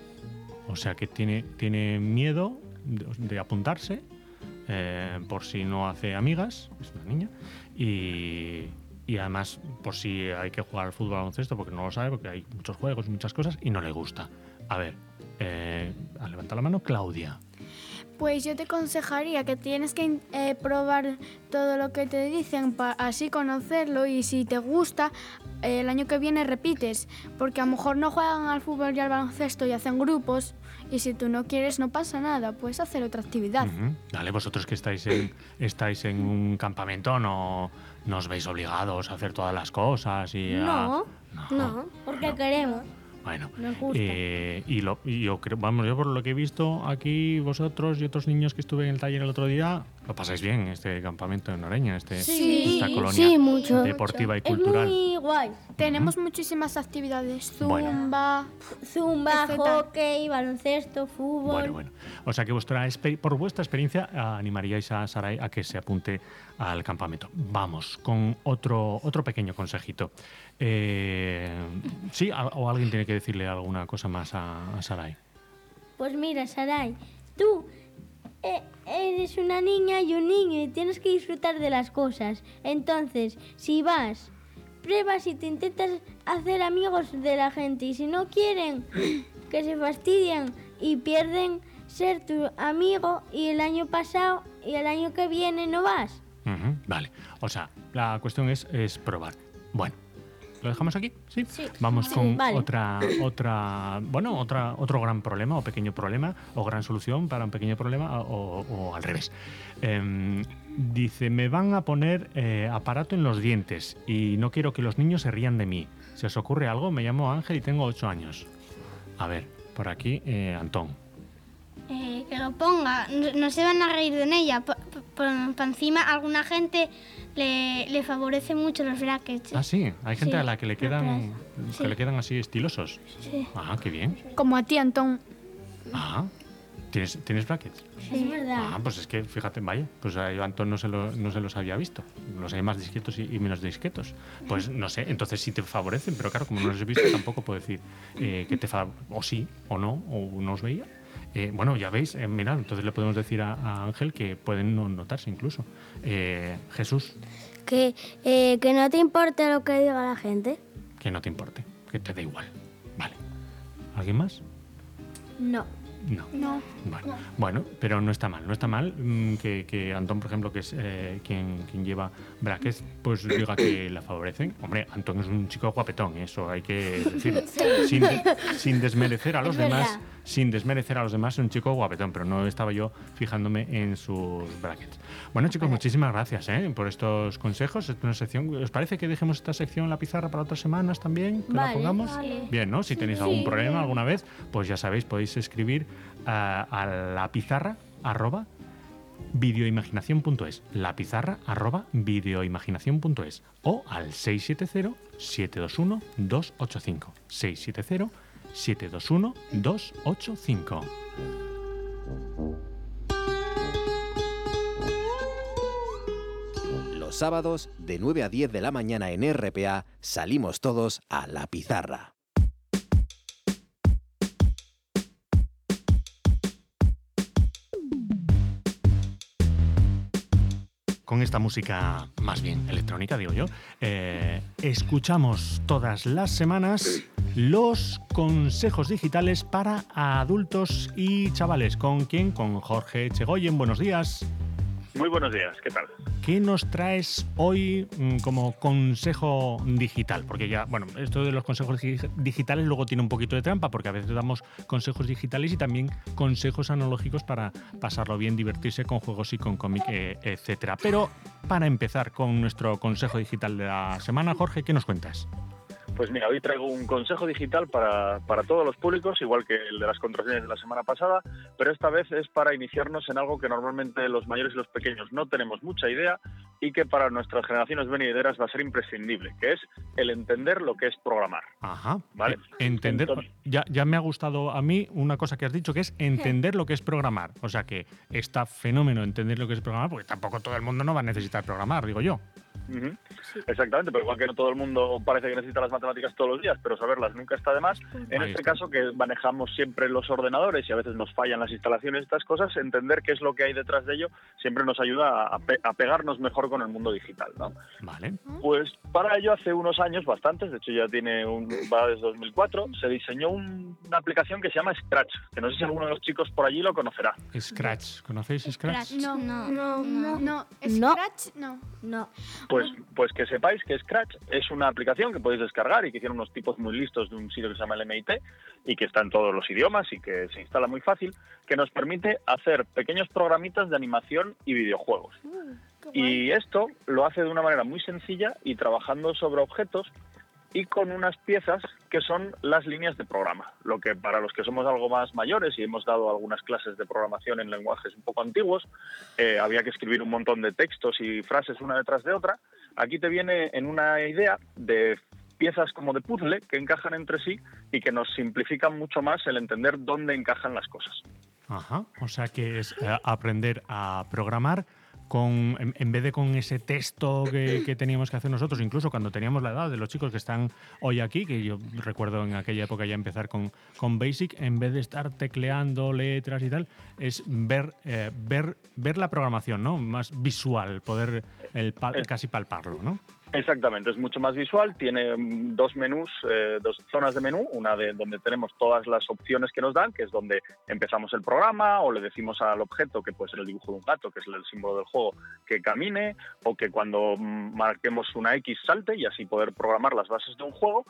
O sea que tiene, tiene miedo de, de apuntarse eh, por si no hace amigas, es una niña, y, y además por si hay que jugar al fútbol o al baloncesto porque no lo sabe, porque hay muchos juegos y muchas cosas y no le gusta. A ver, eh, levanta la mano Claudia. Pues yo te aconsejaría que tienes que eh, probar todo lo que te dicen para así conocerlo, y si te gusta, eh, el año que viene repites, porque a lo mejor no juegan al fútbol y al baloncesto y hacen grupos, y si tú no quieres no pasa nada, puedes hacer otra actividad. Uh-huh. Vale, vosotros que estáis en, estáis en un campamento no, no os veis obligados a hacer todas las cosas y a... No, no, no, porque no queremos. Bueno, nos gusta. Eh, y, lo, y yo creo, vamos, yo por lo que he visto aquí, vosotros y otros niños que estuve en el taller el otro día, lo pasáis bien, este campamento en Noreña, este, sí, esta colonia sí, mucho. deportiva y Es cultural. muy guay. Tenemos muchísimas actividades, zumba, Bueno. Zumba, etcétera. hockey, baloncesto, fútbol. Bueno, bueno. O sea que vuestra exper- por vuestra experiencia animaríais a Saray a que se apunte al campamento. Vamos con otro, otro pequeño consejito. Eh, sí, a- o alguien tiene que decirle alguna cosa más a, a Saray. Pues mira, Saray, tú eh, eres una niña y un niño y tienes que disfrutar de las cosas. Entonces, si vas, pruebas y te intentas hacer amigos de la gente, y si no quieren, que se fastidian y pierden ser tu amigo, y el año pasado y el año que viene no vas. Ujú, vale. O sea, la cuestión es, es probar. Bueno, ¿lo dejamos aquí? Sí. Sí. Vamos Sí, con vale. otra, otra, bueno, otra, otro gran problema o pequeño problema o gran solución para un pequeño problema o, o al revés. Em, dice, me van a poner eh, aparato en los dientes y no quiero que los niños se rían de mí. ¿Se os ocurre algo? Me llamo Ángel y tengo ocho años. A ver, por aquí, eh, Antón. Eh, que lo ponga, no, no se van a reír de ella. Por, por- por encima, a alguna gente le, le favorece mucho los brackets. ¿eh? Ah, sí, hay gente Sí, a la que le quedan, los que le quedan así estilosos. Sí. Ah, qué bien. Como a ti, Antón. Ah, ¿tienes, ¿tienes brackets? Es verdad. Ah, pues es que, fíjate, vaya, pues a Antón no se, lo- no se los había visto. Los hay más discretos y, y menos discretos. Pues no sé, entonces sí te favorecen, pero claro, como no los he visto, tampoco puedo decir eh, que te favorecen, o sí, o no, o no os veía. Eh, bueno, ya veis, eh, mirad, entonces le podemos decir a, a Ángel que pueden no notarse incluso. Eh, Jesús, Que, eh, que no te importe lo que diga la gente. que no te importe, que te dé igual. Vale. ¿Alguien más? No. No. No. Bueno, bueno, pero no está mal, no está mal mm, que, que Antón, por ejemplo, que es eh, quien, quien lleva brackets, pues diga que la favorecen. Hombre, Antón es un chico guapetón, eso hay que decirlo. Sí. Sin, de- sin desmerecer a los Es demás, verdad. sin desmerecer a los demás, es un chico guapetón, pero no estaba yo fijándome en sus brackets. Bueno, chicos, muchísimas gracias ¿eh? por estos consejos. Es una sección. ¿Os parece que dejemos esta sección en la pizarra para otras semanas también? ¿Que la Vale, pongamos? vale. Bien, ¿no? Si tenéis Sí. algún Sí. problema alguna vez, pues ya sabéis, podéis escribir a, a la pizarra arroba videoimaginación punto es, la pizarra arroba videoimaginación punto es o al seis siete cero siete dos uno dos ocho cinco. seis siete cero siete dos uno dos ocho cinco. Los sábados, de nueve a diez de la mañana en R P A, salimos todos a la pizarra. Con esta música más bien electrónica, digo yo, eh, escuchamos todas las semanas los consejos digitales para adultos y chavales. ¿Con quién? Con Jorge Chegoyen. Buenos días. Muy buenos días, ¿qué tal? ¿Qué nos traes hoy mm, como consejo digital? Porque ya, bueno, esto de los consejos dig- digitales luego tiene un poquito de trampa, porque a veces damos consejos digitales y también consejos analógicos para pasarlo bien, divertirse con juegos y con cómic, eh, etcétera. Pero para empezar con nuestro consejo digital de la semana, Jorge, ¿qué nos cuentas? Pues mira, hoy traigo un consejo digital para, para todos los públicos, igual que el de las contraseñas de la semana pasada, pero esta vez es para iniciarnos en algo que normalmente los mayores y los pequeños no tenemos mucha idea y que para nuestras generaciones venideras va a ser imprescindible, que es el entender lo que es programar. Ajá. ¿Vale? Eh, Entender, Entonces- ya, ya me ha gustado a mí una cosa que has dicho, que es entender lo que es programar. O sea que está fenómeno entender lo que es programar, porque tampoco todo el mundo no va a necesitar programar, digo yo. Ujú. Exactamente, pero igual que no todo el mundo parece que necesita las matemáticas todos los días, pero saberlas nunca está de más. En Ahí este está. caso, que manejamos siempre los ordenadores y a veces nos fallan las instalaciones, estas cosas, entender qué es lo que hay detrás de ello siempre nos ayuda a, pe- a pegarnos mejor con el mundo digital, ¿no? Vale. Pues para ello, hace unos años, bastantes, de hecho ya tiene un, va desde dos mil cuatro, se diseñó un- una aplicación que se llama Scratch, que no sé si alguno de los chicos por allí lo conocerá. Scratch, ¿conocéis Scratch? No, No, no, no. no. Scratch, no. No. Pues, pues que sepáis que Scratch es una aplicación que podéis descargar y que hicieron unos tipos muy listos de un sitio que se llama el M I T y que está en todos los idiomas y que se instala muy fácil, que nos permite hacer pequeños programitas de animación y videojuegos. Y esto lo hace de una manera muy sencilla y trabajando sobre objetos y con unas piezas que son las líneas de programa. Lo que para los que somos algo más mayores y hemos dado algunas clases de programación en lenguajes un poco antiguos, eh, había que escribir un montón de textos y frases una detrás de otra. Aquí te viene en una idea de piezas como de puzzle que encajan entre sí y que nos simplifican mucho más el entender dónde encajan las cosas. Ajá. O sea que es eh, aprender a programar con, en, en vez de con ese texto que, que teníamos que hacer nosotros, incluso cuando teníamos la edad de los chicos que están hoy aquí, que yo recuerdo en aquella época ya empezar con, con Basic, en vez de estar tecleando letras y tal, es ver, eh, ver, ver la programación, ¿no? Más visual, poder el pal- casi palparlo, ¿no? Exactamente, es mucho más visual, tiene mm, dos menús, eh, dos zonas de menú, una de donde tenemos todas las opciones que nos dan, que es donde empezamos el programa o le decimos al objeto, que puede ser el dibujo de un gato, que es el símbolo del juego, que camine, o que cuando mm, marquemos una X salte y así poder programar las bases de un juego.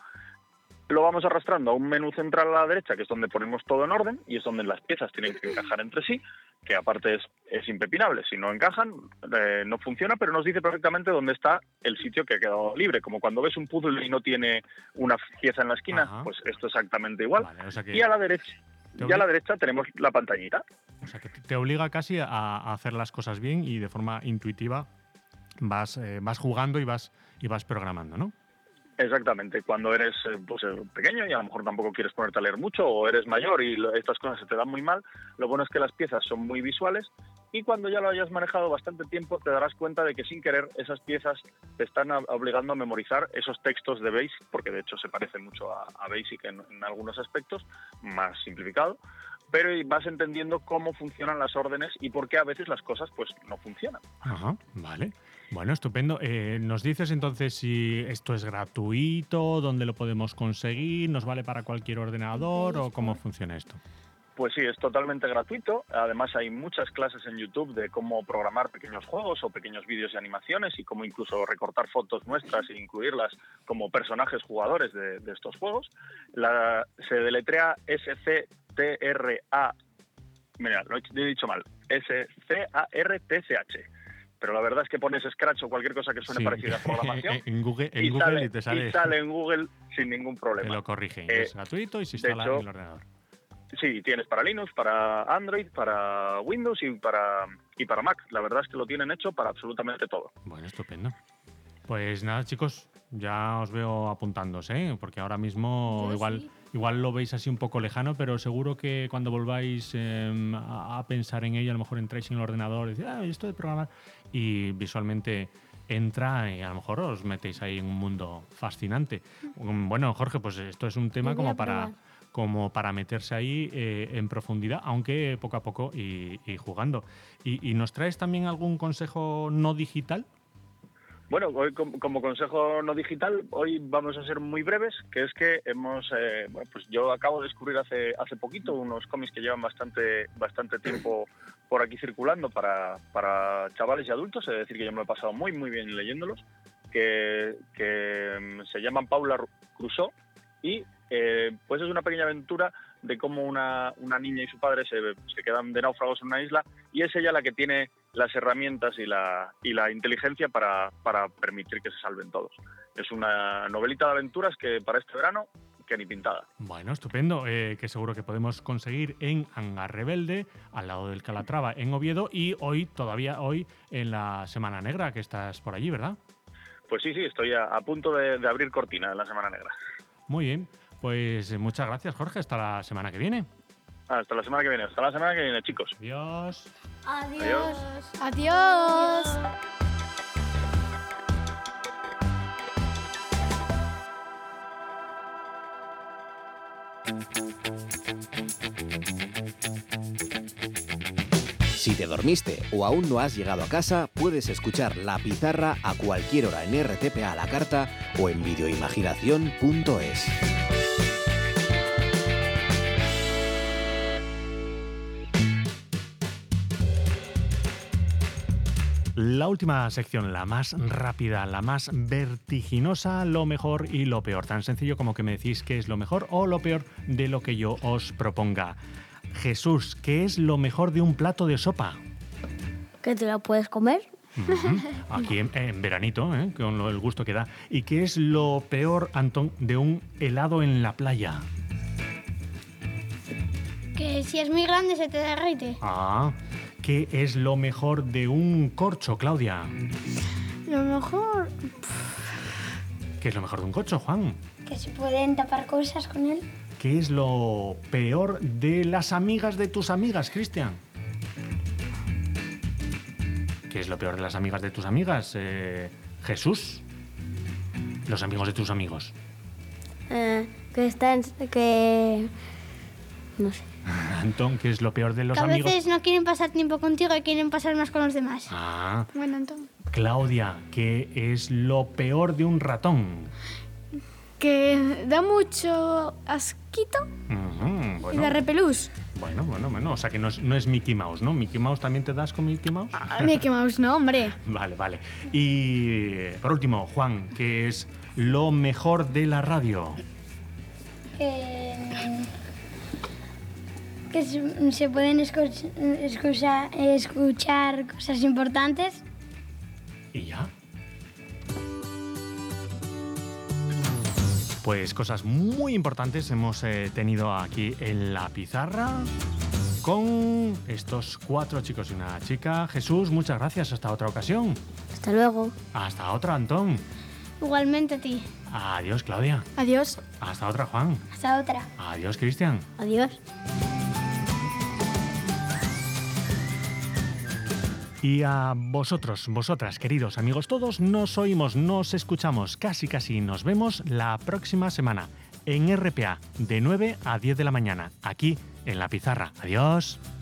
Lo vamos arrastrando a un menú central a la derecha, que es donde ponemos todo en orden y es donde las piezas tienen que encajar entre sí, que aparte es, es impepinable. Si no encajan, eh, no funciona, pero nos dice perfectamente dónde está el sitio que ha quedado libre. Como cuando ves un puzzle y no tiene una pieza en la esquina, Ajá. pues esto es exactamente igual. Vale, o sea que Y a la derecha, te y a la obli- derecha tenemos la pantallita. O sea que te obliga casi a, a hacer las cosas bien y de forma intuitiva vas, eh, vas jugando y vas, y vas programando, ¿no? Exactamente, cuando eres eh, pues, eh, pequeño y a lo mejor tampoco quieres ponerte a leer mucho o eres mayor y lo- estas cosas se te dan muy mal, lo bueno es que las piezas son muy visuales y cuando ya lo hayas manejado bastante tiempo te darás cuenta de que sin querer esas piezas te están a- obligando a memorizar esos textos de Basic, porque de hecho se parecen mucho a, a Basic en, en algunos aspectos, más simplificado, pero vas entendiendo cómo funcionan las órdenes y por qué a veces las cosas pues no funcionan. Ajá, vale. Bueno, estupendo. Eh, ¿Nos dices entonces si esto es gratuito, dónde lo podemos conseguir, nos vale para cualquier ordenador o cómo funciona esto? Pues sí, es totalmente gratuito. Además hay muchas clases en YouTube de cómo programar pequeños juegos o pequeños vídeos y animaciones y cómo incluso recortar fotos nuestras e incluirlas como personajes jugadores de, de estos juegos. La, se deletrea S C T R A... Mira, lo he dicho mal. S C A R T C H. Pero la verdad es que pones Scratch o cualquier cosa que suene Sí. parecida a programación en Google, en y, Google sale, y te sale. y sale en Google sin ningún Te problema. lo corrigen. Eh, es gratuito y se de instala hecho, en el ordenador. Sí, tienes para Linux, para Android, para Windows y para, y para Mac. La verdad es que lo tienen hecho para absolutamente todo. Bueno, estupendo. Pues nada, chicos, ya os veo apuntándose, ¿eh? Porque ahora mismo Yo igual, sí. igual lo veis así un poco lejano, pero seguro que cuando volváis eh, a, a pensar en ello, a lo mejor entráis en el ordenador y decís, ah, esto de programar, y visualmente entra y a lo mejor os metéis ahí en un mundo fascinante. Um, Bueno, Jorge, pues esto es un tema Yo voy como a para, probar. como para meterse ahí eh, en profundidad, aunque poco a poco y, y jugando. Y, ¿Y nos traes también algún consejo no digital? Bueno, hoy com- como consejo no digital, hoy vamos a ser muy breves, que es que hemos, eh, bueno, pues yo acabo de descubrir hace hace poquito unos cómics que llevan bastante bastante tiempo por aquí circulando para, para chavales y adultos, es decir, que yo me lo he pasado muy muy bien leyéndolos, que, que mm, se llaman Paula Ru- Crusoe y eh, pues es una pequeña aventura de cómo una, una niña y su padre se, se quedan de náufragos en una isla y es ella la que tiene las herramientas y la, y la inteligencia para, para permitir que se salven todos. Es una novelita de aventuras que para este verano, que ni pintada. Bueno, estupendo, eh, que seguro que podemos conseguir en Hangar Rebelde, al lado del Calatrava, en Oviedo, y hoy, todavía hoy, en la Semana Negra, que estás por allí, ¿verdad? Pues sí, sí, estoy a, a punto de, de abrir cortina en la Semana Negra. Muy bien, pues eh, muchas gracias, Jorge, hasta la semana que viene. Hasta la semana que viene, hasta la semana que viene, chicos. Adiós. Adiós. Adiós. Si te dormiste o aún no has llegado a casa, puedes escuchar La Pizarra a cualquier hora en R T P A a la carta o en videoimaginación punto es. La última sección, la más rápida, la más vertiginosa, lo mejor y lo peor. Tan sencillo como que me decís qué es lo mejor o lo peor de lo que yo os proponga. Jesús, ¿qué es lo mejor de un plato de sopa? ¿Que te la puedes comer? Ujú. Aquí en, en veranito, ¿eh? Con lo- el gusto que da. ¿Y qué es lo peor, Antón, de un helado en la playa? Que si es muy grande se te derrite. Ah, ¿qué es lo mejor de un corcho, Claudia? Lo mejor... ¿Qué es lo mejor de un corcho, Juan? Que se pueden tapar cosas con él. ¿Qué es lo peor de las amigas de tus amigas, Cristian? ¿Qué es lo peor de las amigas de tus amigas, eh, Jesús? Los amigos de tus amigos. Eh, que están... que... no sé. Antón, ¿qué es lo peor de los Que a amigos? veces no quieren pasar tiempo contigo y quieren pasar más con los demás. Ah, Bueno, Antón. Claudia, ¿qué es lo peor de un ratón? Que da mucho asquito Ujú, y bueno, da repelús. bueno, bueno, bueno, o sea que no es, no es Mickey Mouse, ¿no? ¿Mickey Mouse también te das con Mickey Mouse? A Mickey Mouse, no, hombre. Vale, vale. Y por último, Juan, ¿qué es lo mejor de la radio? Que, que se, se pueden escuch- escucha- escuchar cosas importantes. ¿Y ya? Pues cosas muy importantes hemos eh, tenido aquí en la pizarra con estos cuatro chicos y una chica. Jesús, muchas gracias. Hasta otra ocasión. Hasta luego. Hasta otra, Antón. Igualmente a ti. Adiós, Claudia. Adiós. Hasta otra, Juan. Hasta otra. Adiós, Cristian. Adiós. Y a vosotros, vosotras, queridos amigos todos, nos oímos, nos escuchamos, casi casi nos vemos la próxima semana en R P A de nueve a diez de la mañana, aquí en La Pizarra. Adiós.